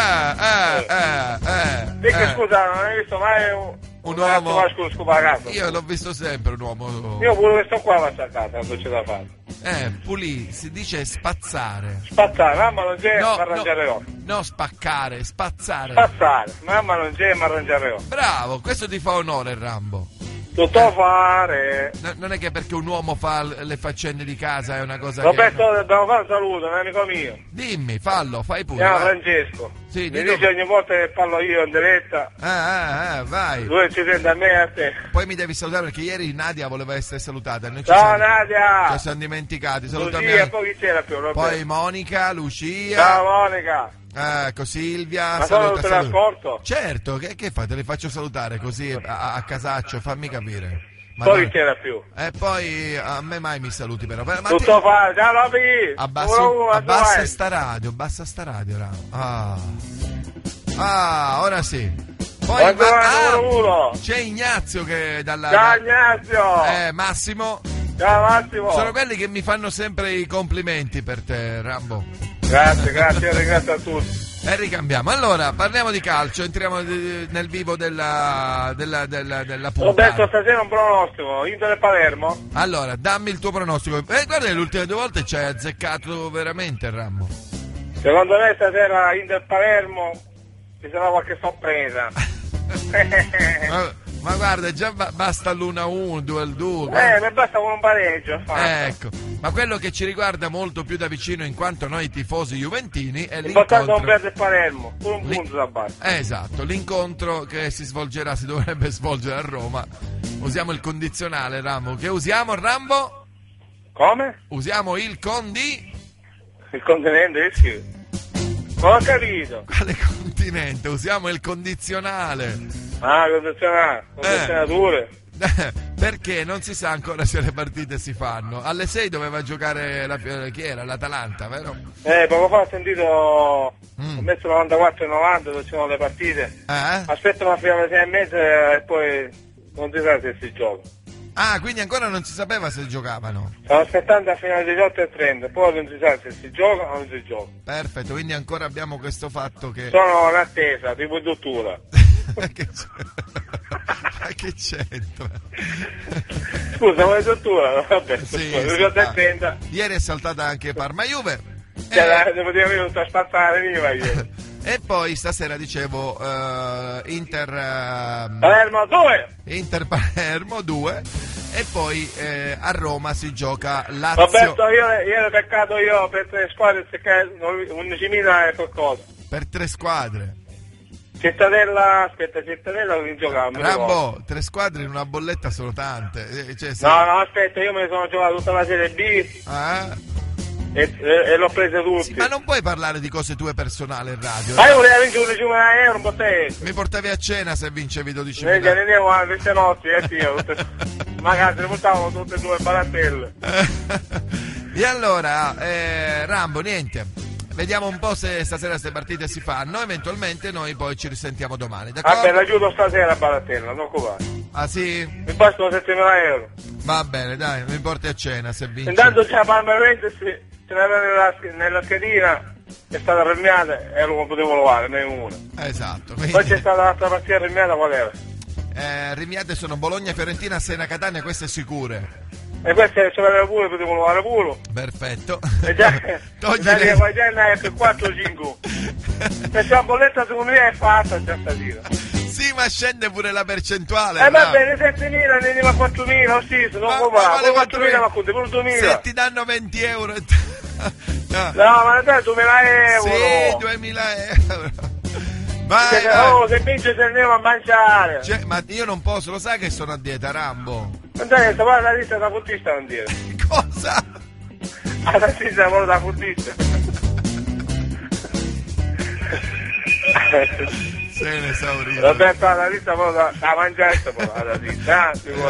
Dica scusa, non hai visto mai Un uomo. Scusa, a casa? Io l'ho visto sempre un uomo. Io pure sto qua faccio a casa, quando c'è da fare. Si dice spazzare. Spazzare, mamma non c'è, No, ma arrangiare io. No, spaccare, spazzare. Spazzare, mamma non c'è, ma arrangiare io. Bravo, questo ti fa onore, Rambo. Tutto fare. Non è che perché un uomo fa le faccende di casa è una cosa Roberto, che... dobbiamo fare un saluto, un amico mio. Dimmi, fai Si pure. chiama vai. Francesco. Sì, Mi dillo. dice ogni volta che parlo io in diretta, Vai. lui ci sente a me e a te. Poi mi devi salutare perché ieri Nadia voleva essere salutata. Noi Ciao Nadia! ci siamo dimenticati. Salutami Lucia, anche- poi chi c'era più, Roberto? Poi Monica, Lucia. Ciao Monica! Ecco, Silvia. Ma sono tutte l'ascolto? Certo, che fai? Te li faccio salutare così a casaccio, fammi capire. Ma Poi guarda- chi c'era più? E poi a me mai mi saluti però. Ma Tutto fa, ciao Roby! abbassa sta radio, Ramo. Ora sì. Poi numero uno. c'è Ignazio che dalla... Ciao Ignazio! Massimo. Ciao Massimo! Sono quelli che mi fanno sempre i complimenti per te, Rambo. Grazie, io ringrazio a tutti. E ricambiamo. Allora, parliamo di calcio, entriamo nel vivo della puntata. Roberto, stasera un pronostico, Inter e Palermo? Allora, dammi il tuo pronostico. Guarda che le ultime 2 volte ci hai azzeccato veramente, Rambo. Secondo me stasera Inter e Palermo ci sarà qualche sorpresa. Ma guarda, già basta l'1-1, 2-2. Mi basta con un pareggio. Ecco, ma quello che ci riguarda molto più da vicino in quanto noi tifosi juventini è L'importante è non l'incontro. perdere Palermo, pure un punto da base. Esatto, l'incontro che si dovrebbe svolgere a Roma. Usiamo il condizionale, Rambo. Che usiamo, Rambo? Come? Usiamo il Il continente, sì. Non ho capito. Quale continente? Usiamo il condizionale. Ah, condizionature. Perché non si sa ancora se le partite si fanno. Alle 6 doveva giocare chi era? L'Atalanta, vero? Poco fa ho sentito, ho messo 94 e 90 dove c'erano le partite. Aspettano fino alle 6:30 e poi non si sa se si gioca. Ah, quindi ancora non si sapeva se giocavano. Stiamo aspettando fino alle 18:30, poi non si sa se si gioca o non si gioca. Perfetto, quindi ancora abbiamo questo fatto che... Sono in attesa, tipo dottura. Ma che c'entra? Scusa, ma è dottura? Vabbè, Sì, ieri è saltata anche Parma-Juve. Devo dire che non sta spazzare prima ieri. E poi stasera dicevo Inter Palermo 2. Inter Palermo 2 e poi a Roma si gioca Lazio. Roberto, io ho peccato per 3 squadre perché 11.000 e qualcosa. Per 3 squadre. Cittadella che giocava. Rambo, 3 squadre in una bolletta sono tante. No, aspetta, io me ne sono giocato tutta la Serie B. E l'ho presa tutti. Sì, ma non puoi parlare di cose tue personali in radio. Ma io volevo vincere 11.000 euro, un po' te. Mi portavi a cena se vincevi 12.000. Noi andiamo a queste notti, magari ne portavamo tutte e 2 barattelle. E allora, Rambo, niente. Vediamo un po' se stasera queste partite si fanno. Eventualmente noi poi ci risentiamo domani, d'accordo? Vabbè, l'aiuto stasera a barattella, non occupare. Ah sì? Mi bastano 7.000 euro. Va bene, dai, mi porti a cena se vinci. Intanto c'è la Palma Juventus, ce l'aveva nella schedina, è stata premiata e lo potevo lavare, ne una. Esatto. Poi c'è stata l'altra partita premiata, qual era? Rimiate sono Bologna, Fiorentina, Siena, Catania, queste sicure. E queste ce l'aveva pure, potevo lavare pure. Perfetto. E già, Togli già le... è per 4-5. Questa bolletta secondo me è fatta già stasera. Sì, Sì, ma scende pure la percentuale. Va bene, 7.000, ne andiamo a 4.000, ho sì, non può fare. 4.000, ma conti pure 2.000. Se ti danno 20 euro. No, ma dai, 2.000 euro. Sì, 2.000 euro. Vai, se vince se andiamo a mangiare. Ma io non posso, lo sai che sono a dieta, Rambo. Non sai, guarda la lista da fottista non dire. Cosa? La lista è da fottista. Se ne esaurito. Roberto, la lista da mangiare, la lista.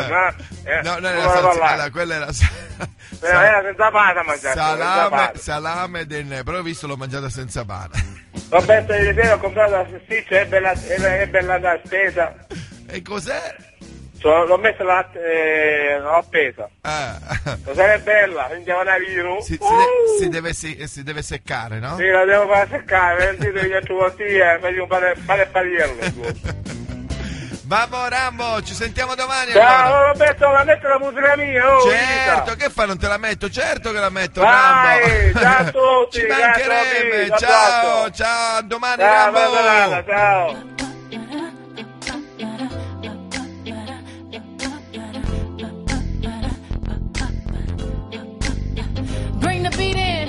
No, quella era senza pane a mangiare. Salame però ho visto l'ho mangiata senza pane. Roberto, ieri sera ho comprato la salsiccia, è bella da spesa. E cos'è? L'ho messa l'ho appesa. Lo sai che è bella, andiamo a vino. Si deve seccare, no? Sì, la devo fare seccare, vedete che tu bottiglie, metti un pane e pariello. Vamo Rambo, ci sentiamo domani. Ciao allora. Roberto, la metto la musica mia. Certo, Vita. Che fa, non te la metto? Certo che la metto. Vai, Rambo. ciao a tutti. Ci mancherebbe. Ciao, a domani ciao, Rambo. Ciao. Bring the beat in.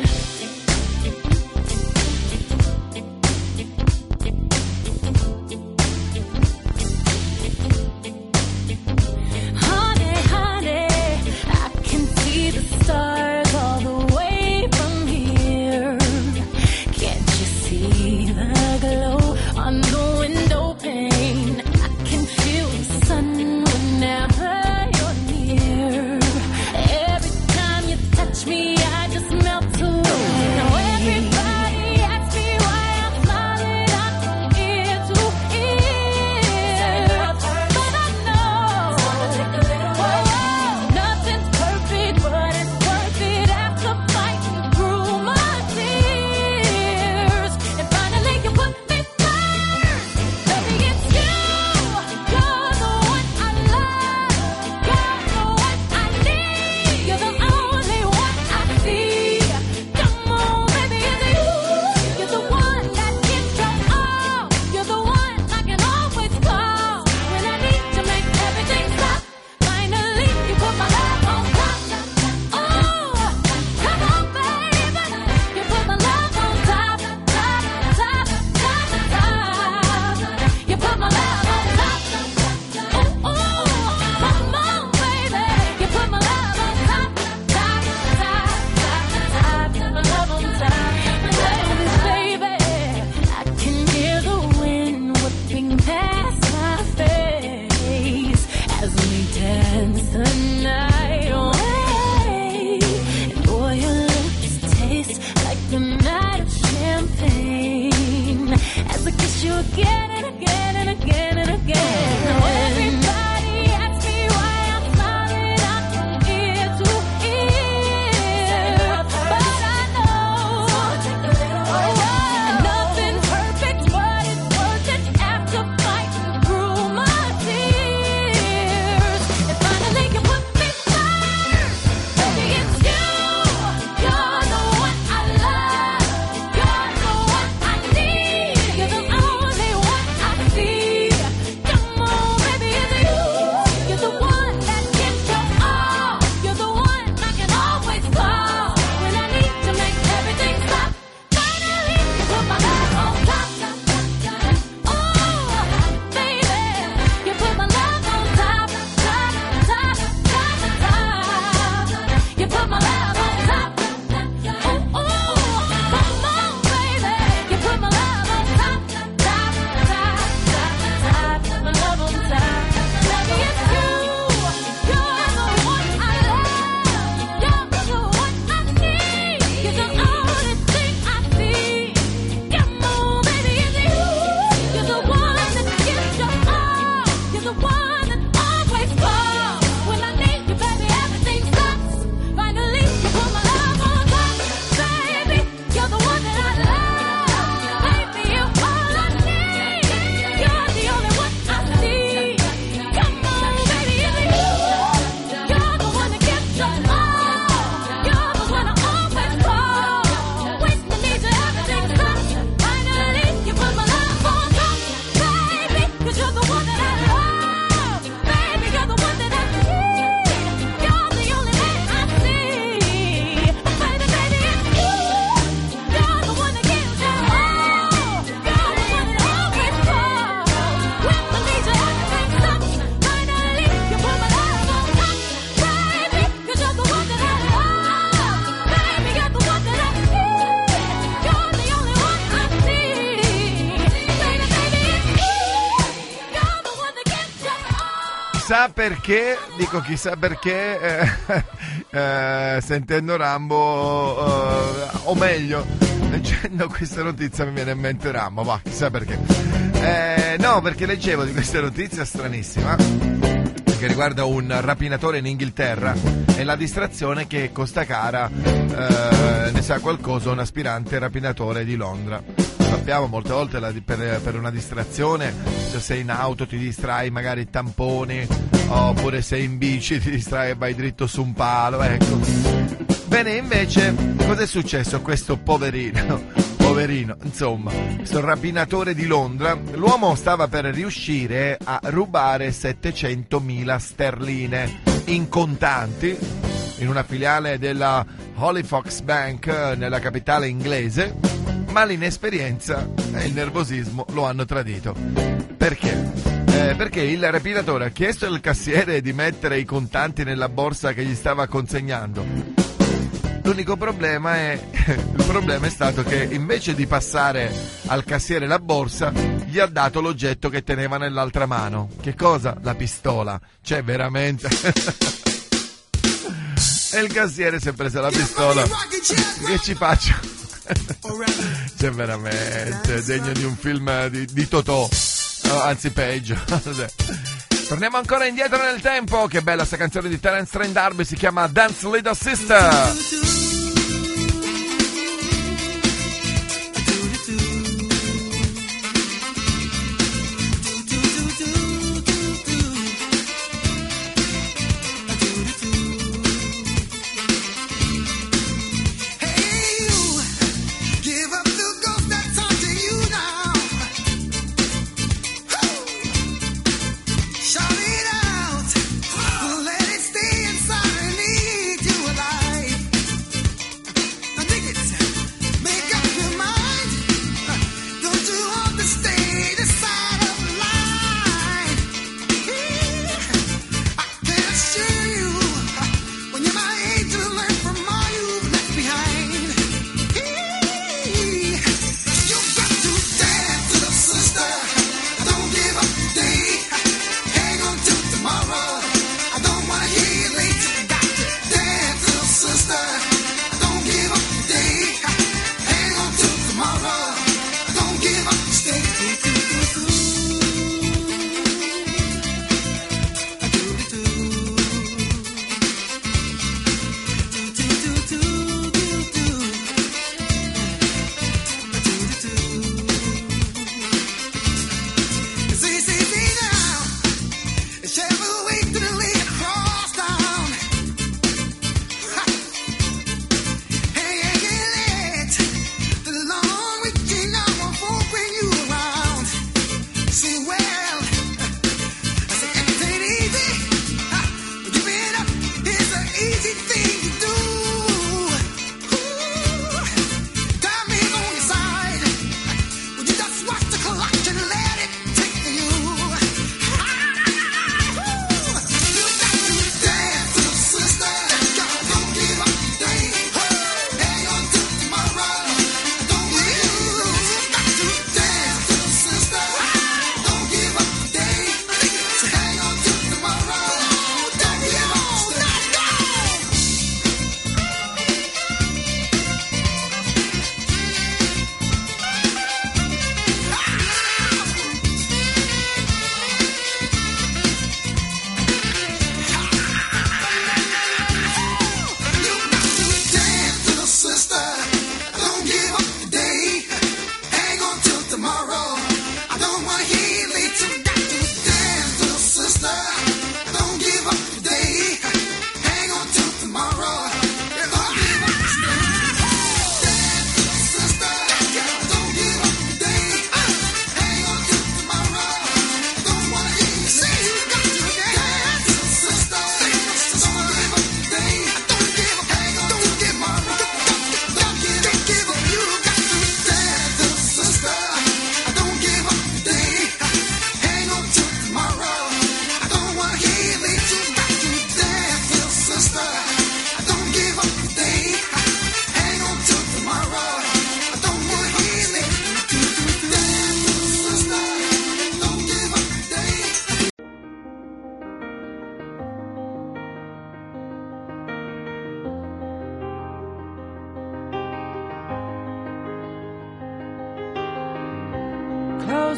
Honey, honey, I can see the stars all the way from here. Can't you see the glow on the window pane? I can feel the sun whenever you're near. Every time you touch me, I just melt away. Now everybody asks me why I'm smiling up from ear to ear, but I know nothing's perfect, but it's worth it after fighting through my tears. And finally you put me first, baby, it's you. You're the one I love, you're the one I need, you're the only one I see. Come on, baby, it's you. You're the one that gives me all. You're the one I can always call when I need to make everything stop. Finally, you put my love on top. Oh, come on, baby, you put my love on top, top, top, top, top. You put my love on top. Oh, come on, baby, you put my love on top, top, top, top, top. My love on top. Baby, I can hear the wind whipping past my face as we dance the night away. And boy, your lips taste like a night of champagne as I kiss you again and again and again and again. Now everybody asks me why I'm smiling up from ear to ear, but I know nothing's perfect, but it's worth it after fighting through my tears. And finally you put chissà perché, sentendo Rambo, o meglio, leggendo questa notizia mi viene in mente Rambo, va, chissà perché. No, perché leggevo di questa notizia stranissima che riguarda un rapinatore in Inghilterra e la distrazione che costa cara, ne sa qualcosa un aspirante rapinatore di Londra. Sappiamo molte volte per una distrazione, se sei in auto ti distrai magari tamponi, oppure sei in bici ti distrai e vai dritto su un palo, ecco. Bene, invece cosa è successo a questo poverino, insomma, questo rapinatore di Londra? L'uomo stava per riuscire a rubare 700.000 sterline in contanti in una filiale della Halifax Bank nella capitale inglese, ma l'inesperienza e il nervosismo lo hanno tradito. Perché? Perché il rapinatore ha chiesto al cassiere di mettere i contanti nella borsa che gli stava consegnando. L'unico problema è stato che invece di passare al cassiere la borsa, gli ha dato l'oggetto che teneva nell'altra mano. Che cosa? La pistola. Cioè, veramente. E il cassiere si è preso la pistola. Che ci faccio? Cioè, veramente degno di un film di Totò, anzi peggio. Torniamo ancora indietro nel tempo. Che bella sta canzone di Terence Trent D'Arby, si chiama Dance Little Sister. Let it stay inside and eat you alive.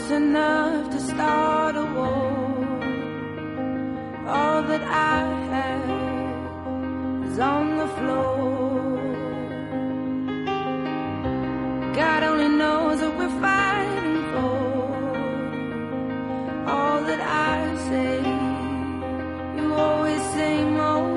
close enough to start a war. All that I have is on the floor. God only knows what we're fighting for. All that I say, you always say more.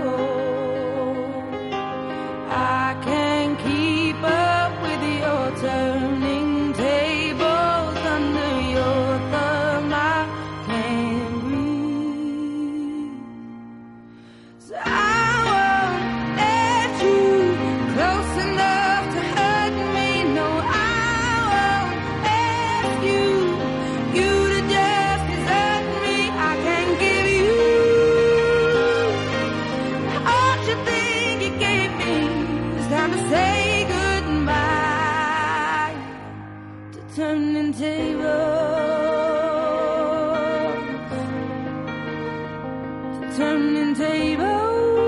I can't keep up with your turning tables under your thumb. I can't breathe. So I won't let you close enough to hurt me. No, I won't ask you to just desert me. I can't give you all you think you gave me. It's time to say goodbye to turning tables, to turning tables.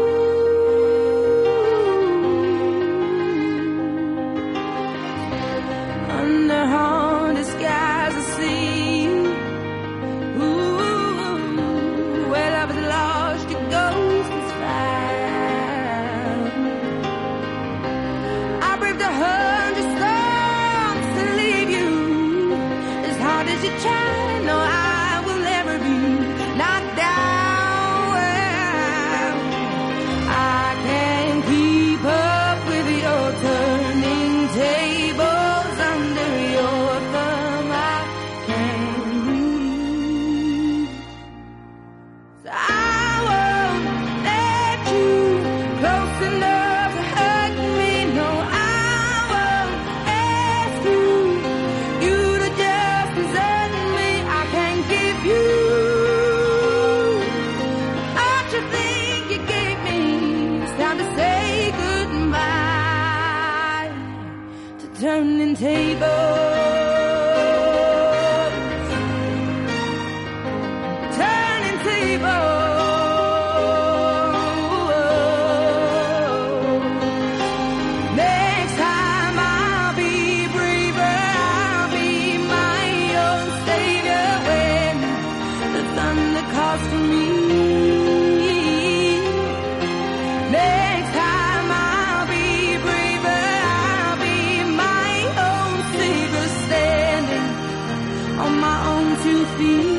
Under haunted skies I see you. Ooh, where love is lost, your ghost is found. I braved 100 storms to leave you. As hard as you try, no, I will never be knocked down. I can't keep up with your turning tables under your thumb. I can't breathe. So I won't let you close enough to hurt me. No, I won't ask you to just desert me. I can't give you all you think you gave me. It's time to say goodbye to turning tables. Turning tables. Next time I'll be braver. I'll be my own savior when the thunder calls for me. Next time I'll be braver. I'll be my own savior, standing on my own 2 feet.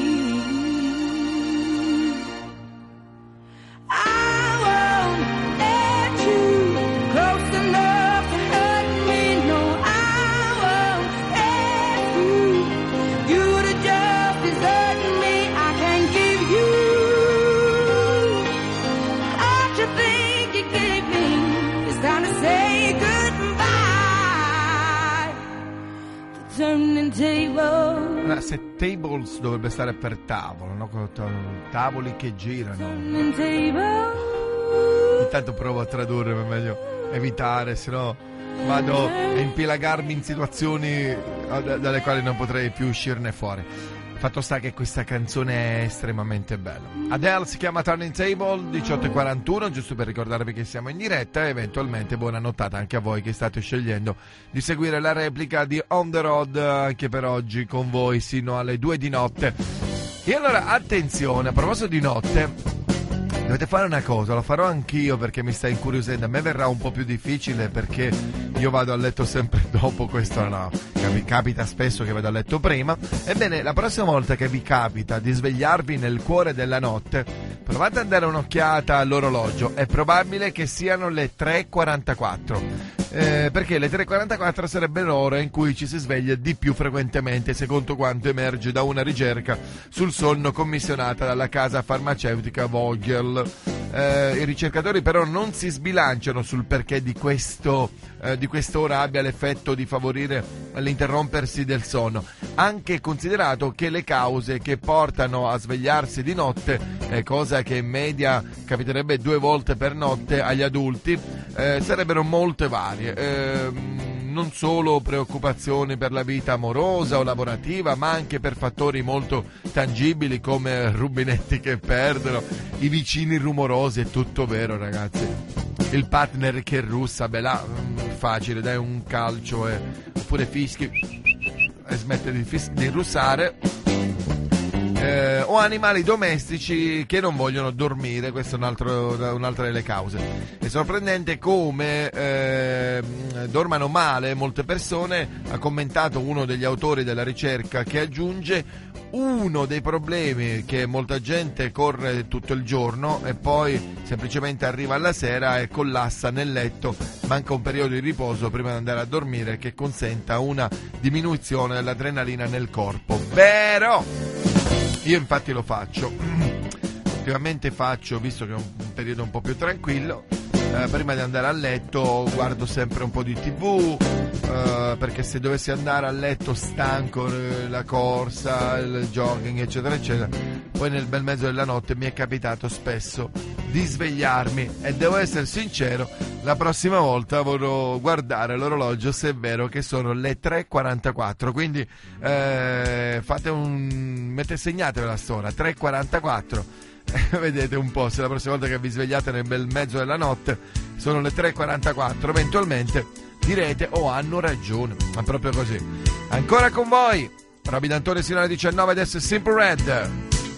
I won't let you close enough to hurt me. No, I won't ask you to just desert me. I can't give you all you think you gave me. It's time to say goodbye to turning tables. Se tables dovrebbe stare per tavolo, no? Tavoli che girano. Turning tables. Intanto provo a tradurre, ma è meglio evitare, sennò vado a impilagarmi in situazioni dalle quali non potrei più uscirne fuori. Fatto sta che questa canzone è estremamente bella. Adele si chiama Turning Table, 18:41, giusto per ricordarvi che siamo in diretta e eventualmente buona nottata anche a voi che state scegliendo di seguire la replica di On The Road anche per oggi con voi sino alle 2 di notte. E allora attenzione, a proposito di notte, dovete fare una cosa, lo farò anch'io perché mi sta incuriosendo. A me verrà un po' più difficile perché io vado a letto sempre dopo, questo no, mi capita spesso che vado a letto prima. Ebbene, la prossima volta che vi capita di svegliarvi nel cuore della notte, provate a dare un'occhiata all'orologio, è probabile che siano le 3:44. Perché le 3:44 sarebbe l'ora in cui ci si sveglia di più frequentemente, secondo quanto emerge da una ricerca sul sonno commissionata dalla casa farmaceutica Vogel. I ricercatori però non si sbilanciano sul perché di quest'ora abbia l'effetto di favorire l'interrompersi del sonno, anche considerato che le cause che portano a svegliarsi di notte, cosa che in media capiterebbe 2 volte per notte agli adulti, sarebbero molte varie. Non solo preoccupazioni per la vita amorosa o lavorativa, ma anche per fattori molto tangibili come rubinetti che perdono, i vicini rumorosi. È tutto vero, ragazzi. Il partner che russa, beh là, facile, dai un calcio oppure fischi. e smette di russare, o animali domestici che non vogliono dormire. Questa è un'altra delle cause. È sorprendente come dormano male molte persone, ha commentato uno degli autori della ricerca, che aggiunge: uno dei problemi che molta gente corre tutto il giorno e poi semplicemente arriva alla sera e collassa nel letto, manca un periodo di riposo prima di andare a dormire che consenta una diminuzione dell'adrenalina nel corpo. Vero? Io infatti lo faccio, ultimamente visto che è un periodo un po' più tranquillo, prima di andare a letto guardo sempre un po' di TV, perché se dovessi andare a letto stanco, la corsa, il jogging eccetera eccetera, poi nel bel mezzo della notte mi è capitato spesso di svegliarmi, e devo essere sincero, la prossima volta vorrò guardare l'orologio se è vero che sono le 3:44, quindi segnatevela ora, 3:44. Vedete un po' se la prossima volta che vi svegliate nel bel mezzo della notte sono le 3:44, eventualmente direte: oh, hanno ragione, ma proprio così. Ancora con voi Robby D'Antoni sino alle 19, adesso è Simple Red.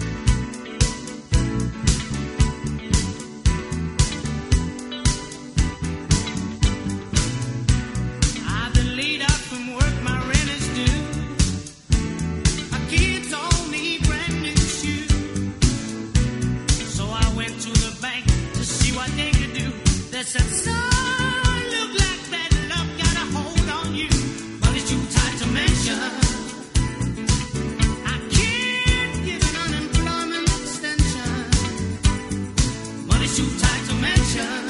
Said, son, look like that love got a hold on you, but it's too tight to mention. I can't give an unemployment extension, but it's too tight to mention.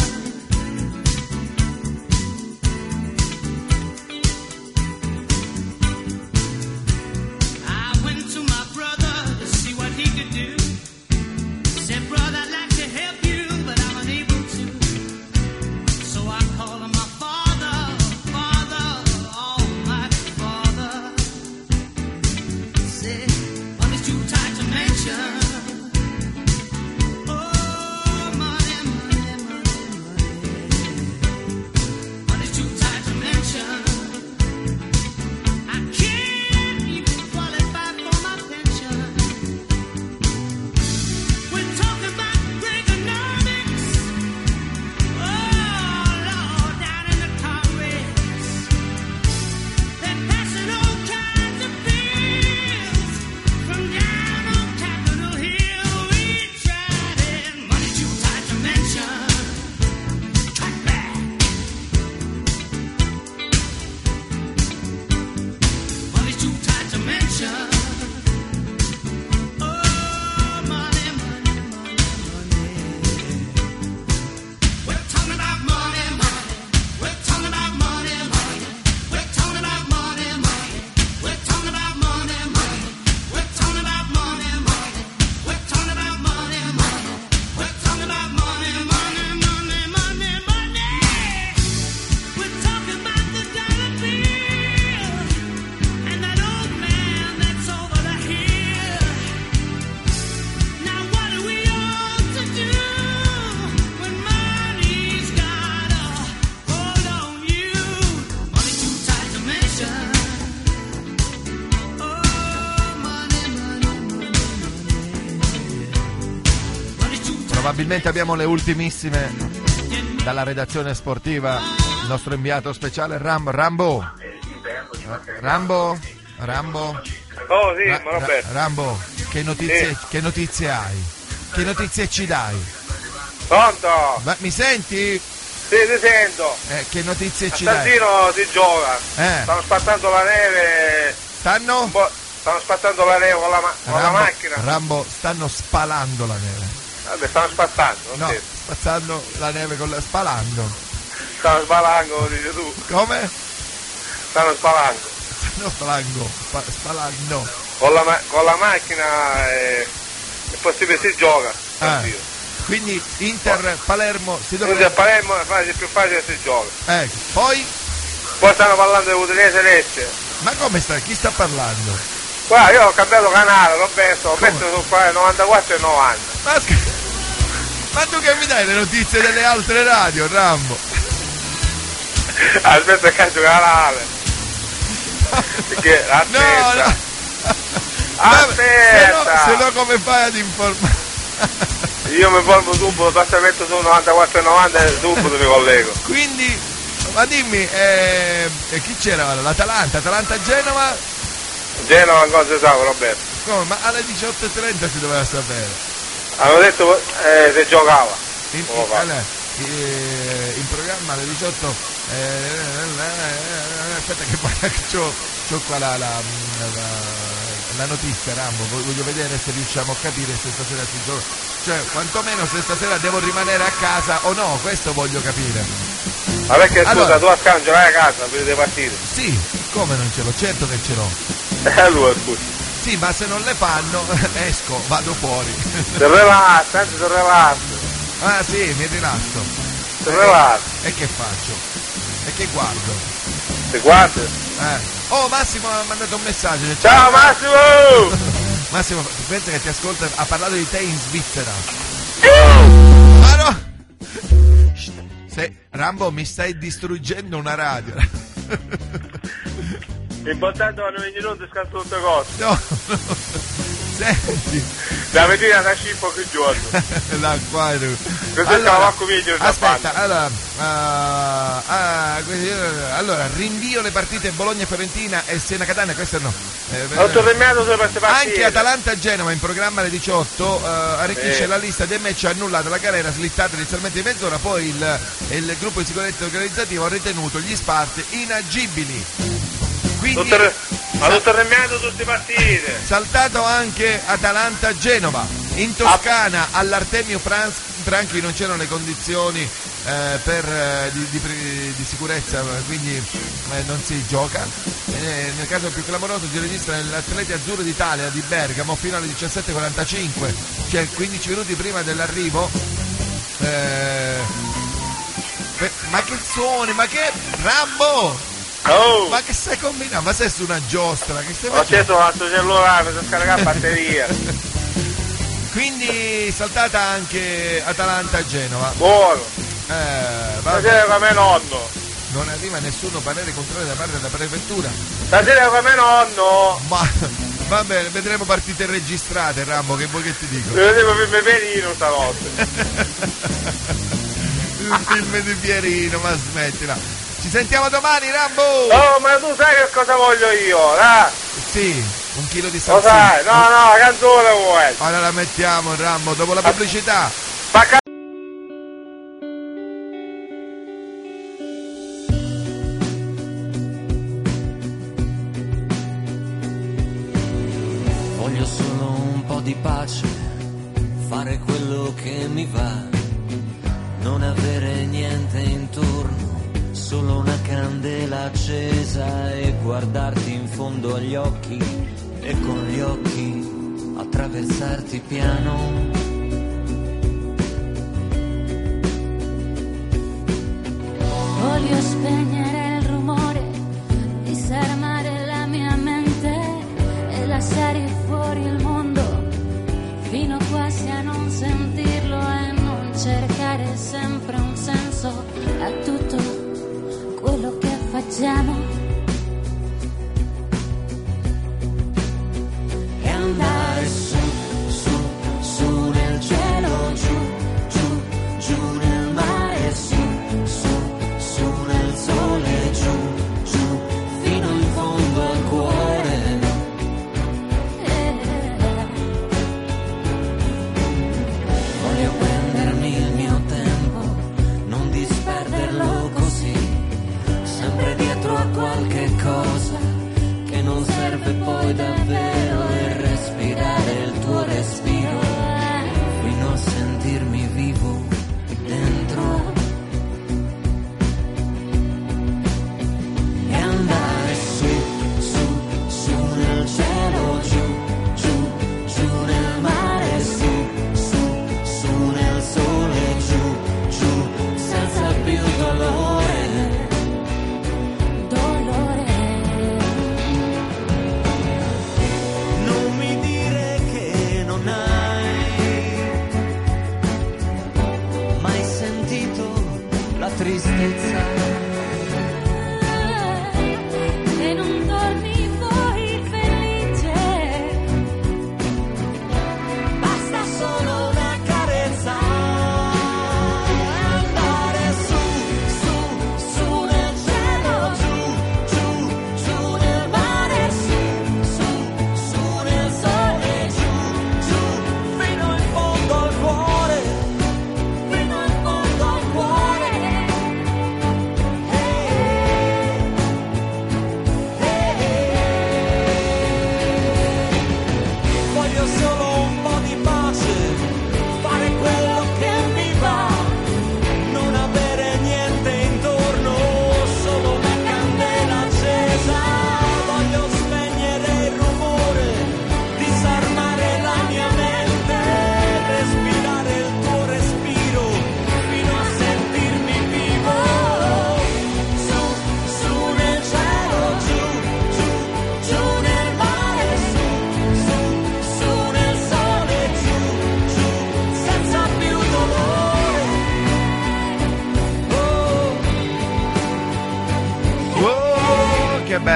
I went to my brother to see what he could do. Said, brother, I'd like to help you, but I'm unable to. So I call him my father, Father, Almighty Father. Said, well, it's too tight to mention. Oh, money, money, money, money. But it's too tight to mention. I can't even qualify for my pension. We're talking about Reaganomics. Probabilmente abbiamo le ultimissime dalla redazione sportiva, il nostro inviato speciale Rambo. Oh sì, Roberto. Rambo, che notizie hai? Che notizie ci dai? Pronto? Ma, mi senti? Sì, ti sento. Che notizie ci dai? A Santino si gioca. Stanno spattando la neve. Stanno spattando la neve con la macchina. Rambo, stanno spalando la neve. Vabbè, stanno spattando. No, spazzando la neve spalando. Stanno spalando, dici tu. Come? Stanno spalando. Spalando. Con la macchina è possibile si gioca. Quindi Inter-Palermo si dovrebbe... Inter-Palermo è più facile si gioca. Poi stanno parlando di Udinese Lecce. Ma come chi sta parlando? Guarda, io ho cambiato canale, l'ho messo su qua 94 e 90. Ma tu che mi dai le notizie delle altre radio, Rambo? Aspetta che cambio canale. Perché, aspetta. Aspetta. Se no come fai ad informare? Io mi informo subito, trattamento su 94,90 e subito mi collego. Quindi, ma dimmi, chi c'era? L'Atalanta-Genova? Genova ancora si sa, Roberto. Come? Ma alle 18:30 si doveva sapere. Hanno detto se giocava. In programma alle 18. Aspetta che poi c'ho qua la notizia, Rambo, voglio vedere se riusciamo a capire se stasera si gioca, cioè quantomeno se stasera devo rimanere a casa o no, questo voglio capire. Ma perché scusa, tu a Scancio vai a casa per le partite? Sì, come non ce l'ho? Certo che ce l'ho. Allora scusa. Sì, ma se non le fanno esco, vado fuori. Ti rilassa, anzi ti rilassa. Ah sì, mi rilasso. Ti rilassa. E che faccio? E che guardo? Ti guardi? Oh, Massimo ha mandato un messaggio. Ciao Massimo! Massimo, pensa che ti ascolta, ha parlato di te in Svizzera. Ma no! Rambo, mi stai distruggendo una radio. L'importante quando vieni non ti scanto tutte cose. No. Senti. La mattina da scippo che giorno. Aspetta, allora rinvio le partite Bologna-Fiorentina e Siena-Catania, questo no. Anche Atalanta-Genova in programma alle 18 arricchisce la lista dei match annullata, la gara slittata inizialmente di mezz'ora, poi il gruppo di sicurezza organizzativo ha ritenuto gli spart inagibili. Quindi tutto remmiato tutte partite. Saltato anche Atalanta-Genova. In Toscana all'Artemio Franchi non c'erano le condizioni di sicurezza, quindi non si gioca. Nel caso più clamoroso si registra l'Atleti Azzurro d'Italia di Bergamo fino alle 17:45, cioè 15 minuti prima dell'arrivo. Ma che suoni, ma che Rambo! Oh. Ma che stai combinando? Ma sei su una giostra? Che stai facendo? Ho acceso l'altro cellulare per scaricare batteria. Quindi saltata anche Atalanta-Genova. Buono. Stasera come nonno. Non arriva nessuno parere contrario da parte della prefettura. Stasera come nonno. Ma va bene, vedremo partite registrate, Rambo, che vuoi che ti dico? Vedremo film di Pierino stanotte. Un film di Pierino, ma smettila. Ci sentiamo domani, Rambo! Oh, ma tu sai che cosa voglio io, eh? Sì, 1 chilo di salsiccia. Lo sai, no, la canzone vuoi. Ora la mettiamo, Rambo, dopo la pubblicità. Voglio solo un po' di pace, fare quello che mi va, non avere niente intorno, solo una candela accesa e guardarti in fondo agli occhi e con gli occhi attraversarti piano. Voglio spegnere il rumore, disarmare la mia mente e lasciare fuori il mondo fino quasi a non sentirlo e non cercare sempre un senso a tutto quello che facciamo e andare su, su, su nel cielo, giù, giù, giù nel mare, su, su, su nel sole, giù, giù, fino in fondo al cuore. Voglio prendermi il mio tempo, non disperderlo così, sempre dietro a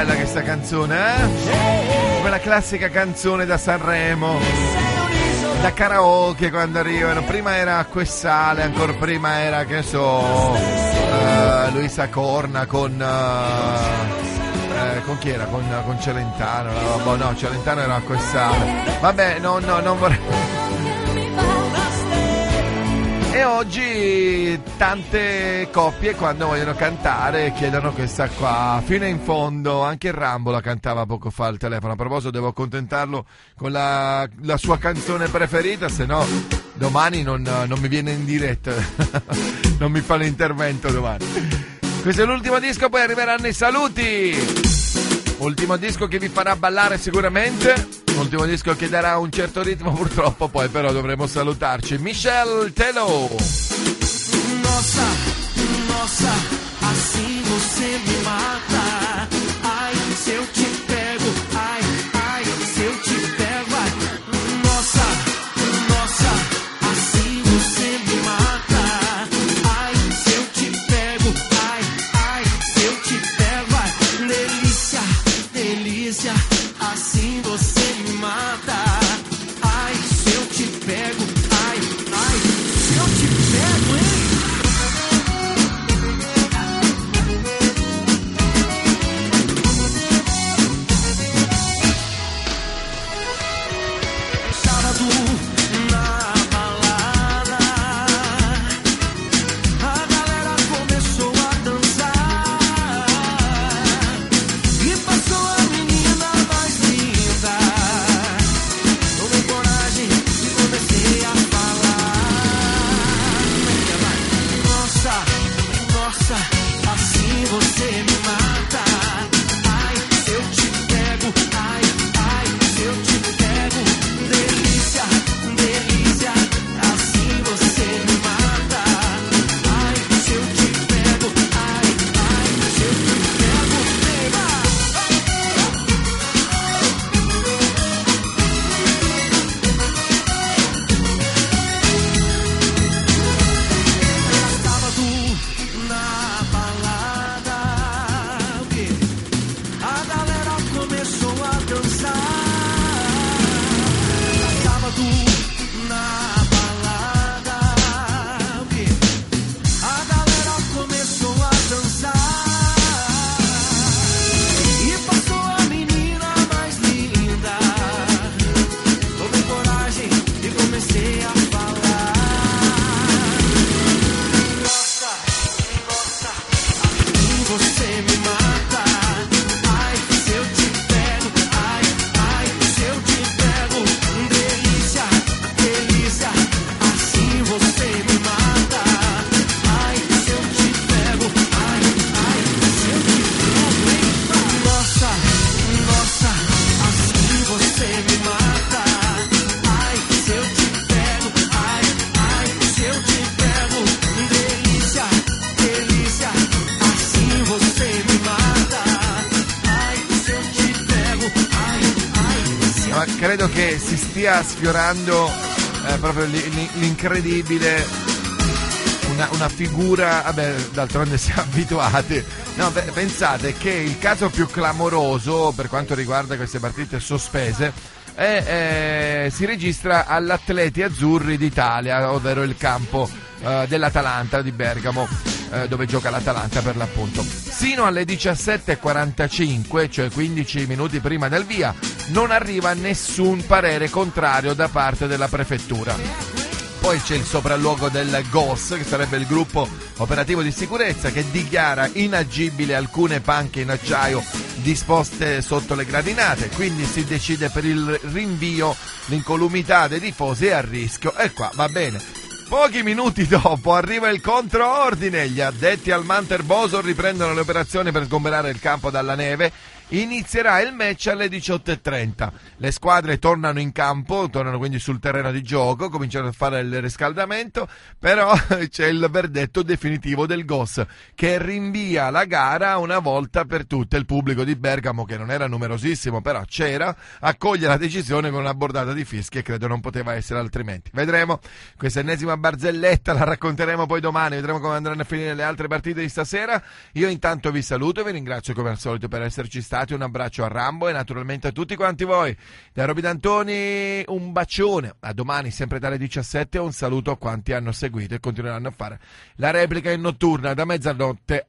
bella questa canzone, quella classica canzone da Sanremo, da karaoke quando arrivano. Prima era Acqua e Sale, ancora prima era, che so, Luisa Corna con chi era? Con Celentano. No, Celentano era Acqua e Sale. Vabbè, non vorrei. E oggi tante coppie, quando vogliono cantare, chiedono questa qua fino in fondo. Anche il Rambo la cantava poco fa al telefono. A proposito, devo accontentarlo con la sua canzone preferita, se no domani non mi viene in diretta. Non mi fa l'intervento domani. Questo è l'ultimo disco, poi arriveranno i saluti. Ultimo disco che vi farà ballare sicuramente, ultimo disco che darà un certo ritmo purtroppo, poi però dovremo salutarci. Michel Teló. Nossa, assim você me mata. Ai, se eu te pego, ai, se eu te pego, ai. Nossa, assim você me mata. Ai, se eu te pego, ai, se eu te pego, ai. Delícia, assim você me mata. Ai, se eu te pego, ai, se eu te pego, hein? Sábado na balada, a galera começou a dançar e passou a menina mais linda. Tomei coragem e comecei a falar. Nossa, assim você me mata. Ai, se eu te pego, ai, se eu te pego. Delícia, assim você me mata. Ai, se eu te pego, ai, se eu te pego. Sábado na balada, o quê? A galera começou a dançar. Sábado na balada, o quê? A galera começou a dançar e passou a menina mais linda. Tomei coragem e comecei a falar. Nossa, assim você me mata. Ai, se eu te pego, ai, se eu te pego. Delícia, assim você me mata. Ai, se eu te pego, ai, se eu te pego, hein? Nossa, assim você me mata. Ai, se eu te pego, ai, se eu te pego. Delícia, assim você me mata. Ai, se eu te pego, ai, se eu Ma credo che si stia sfiorando proprio l'incredibile, una figura, vabbè, d'altronde siamo abituati. No, pensate che il caso più clamoroso per quanto riguarda queste partite sospese si registra all'Atleti Azzurri d'Italia, ovvero il campo dell'Atalanta di Bergamo, dove gioca l'Atalanta per l'appunto. Sino alle 17:45, cioè 15 minuti prima del via, non arriva nessun parere contrario da parte della prefettura. Poi c'è il sopralluogo del GOS, che sarebbe il gruppo operativo di sicurezza, che dichiara inagibili alcune panche in acciaio disposte sotto le gradinate, quindi si decide per il rinvio. L'incolumità dei tifosi è a rischio, e qua va bene. Pochi minuti dopo arriva il controordine, gli addetti al Manter Bosor riprendono le operazioni per sgomberare il campo dalla neve. Inizierà il match alle 18:30. Le squadre tornano in campo, tornano quindi sul terreno di gioco, cominciano a fare il riscaldamento, però c'è il verdetto definitivo del GOS, che rinvia la gara una volta per tutte. Il pubblico di Bergamo, che non era numerosissimo però c'era, accoglie la decisione con una bordata di fischi, e credo non poteva essere altrimenti. Vedremo, questa ennesima barzelletta la racconteremo poi domani, vedremo come andranno a finire le altre partite di stasera. Io intanto vi saluto e vi ringrazio come al solito per esserci stati. un abbraccio a Rambo e naturalmente a tutti quanti voi. Da Roby D'Antoni un bacione, a domani sempre dalle 17, un saluto a quanti hanno seguito e continueranno a fare la replica in notturna da mezzanotte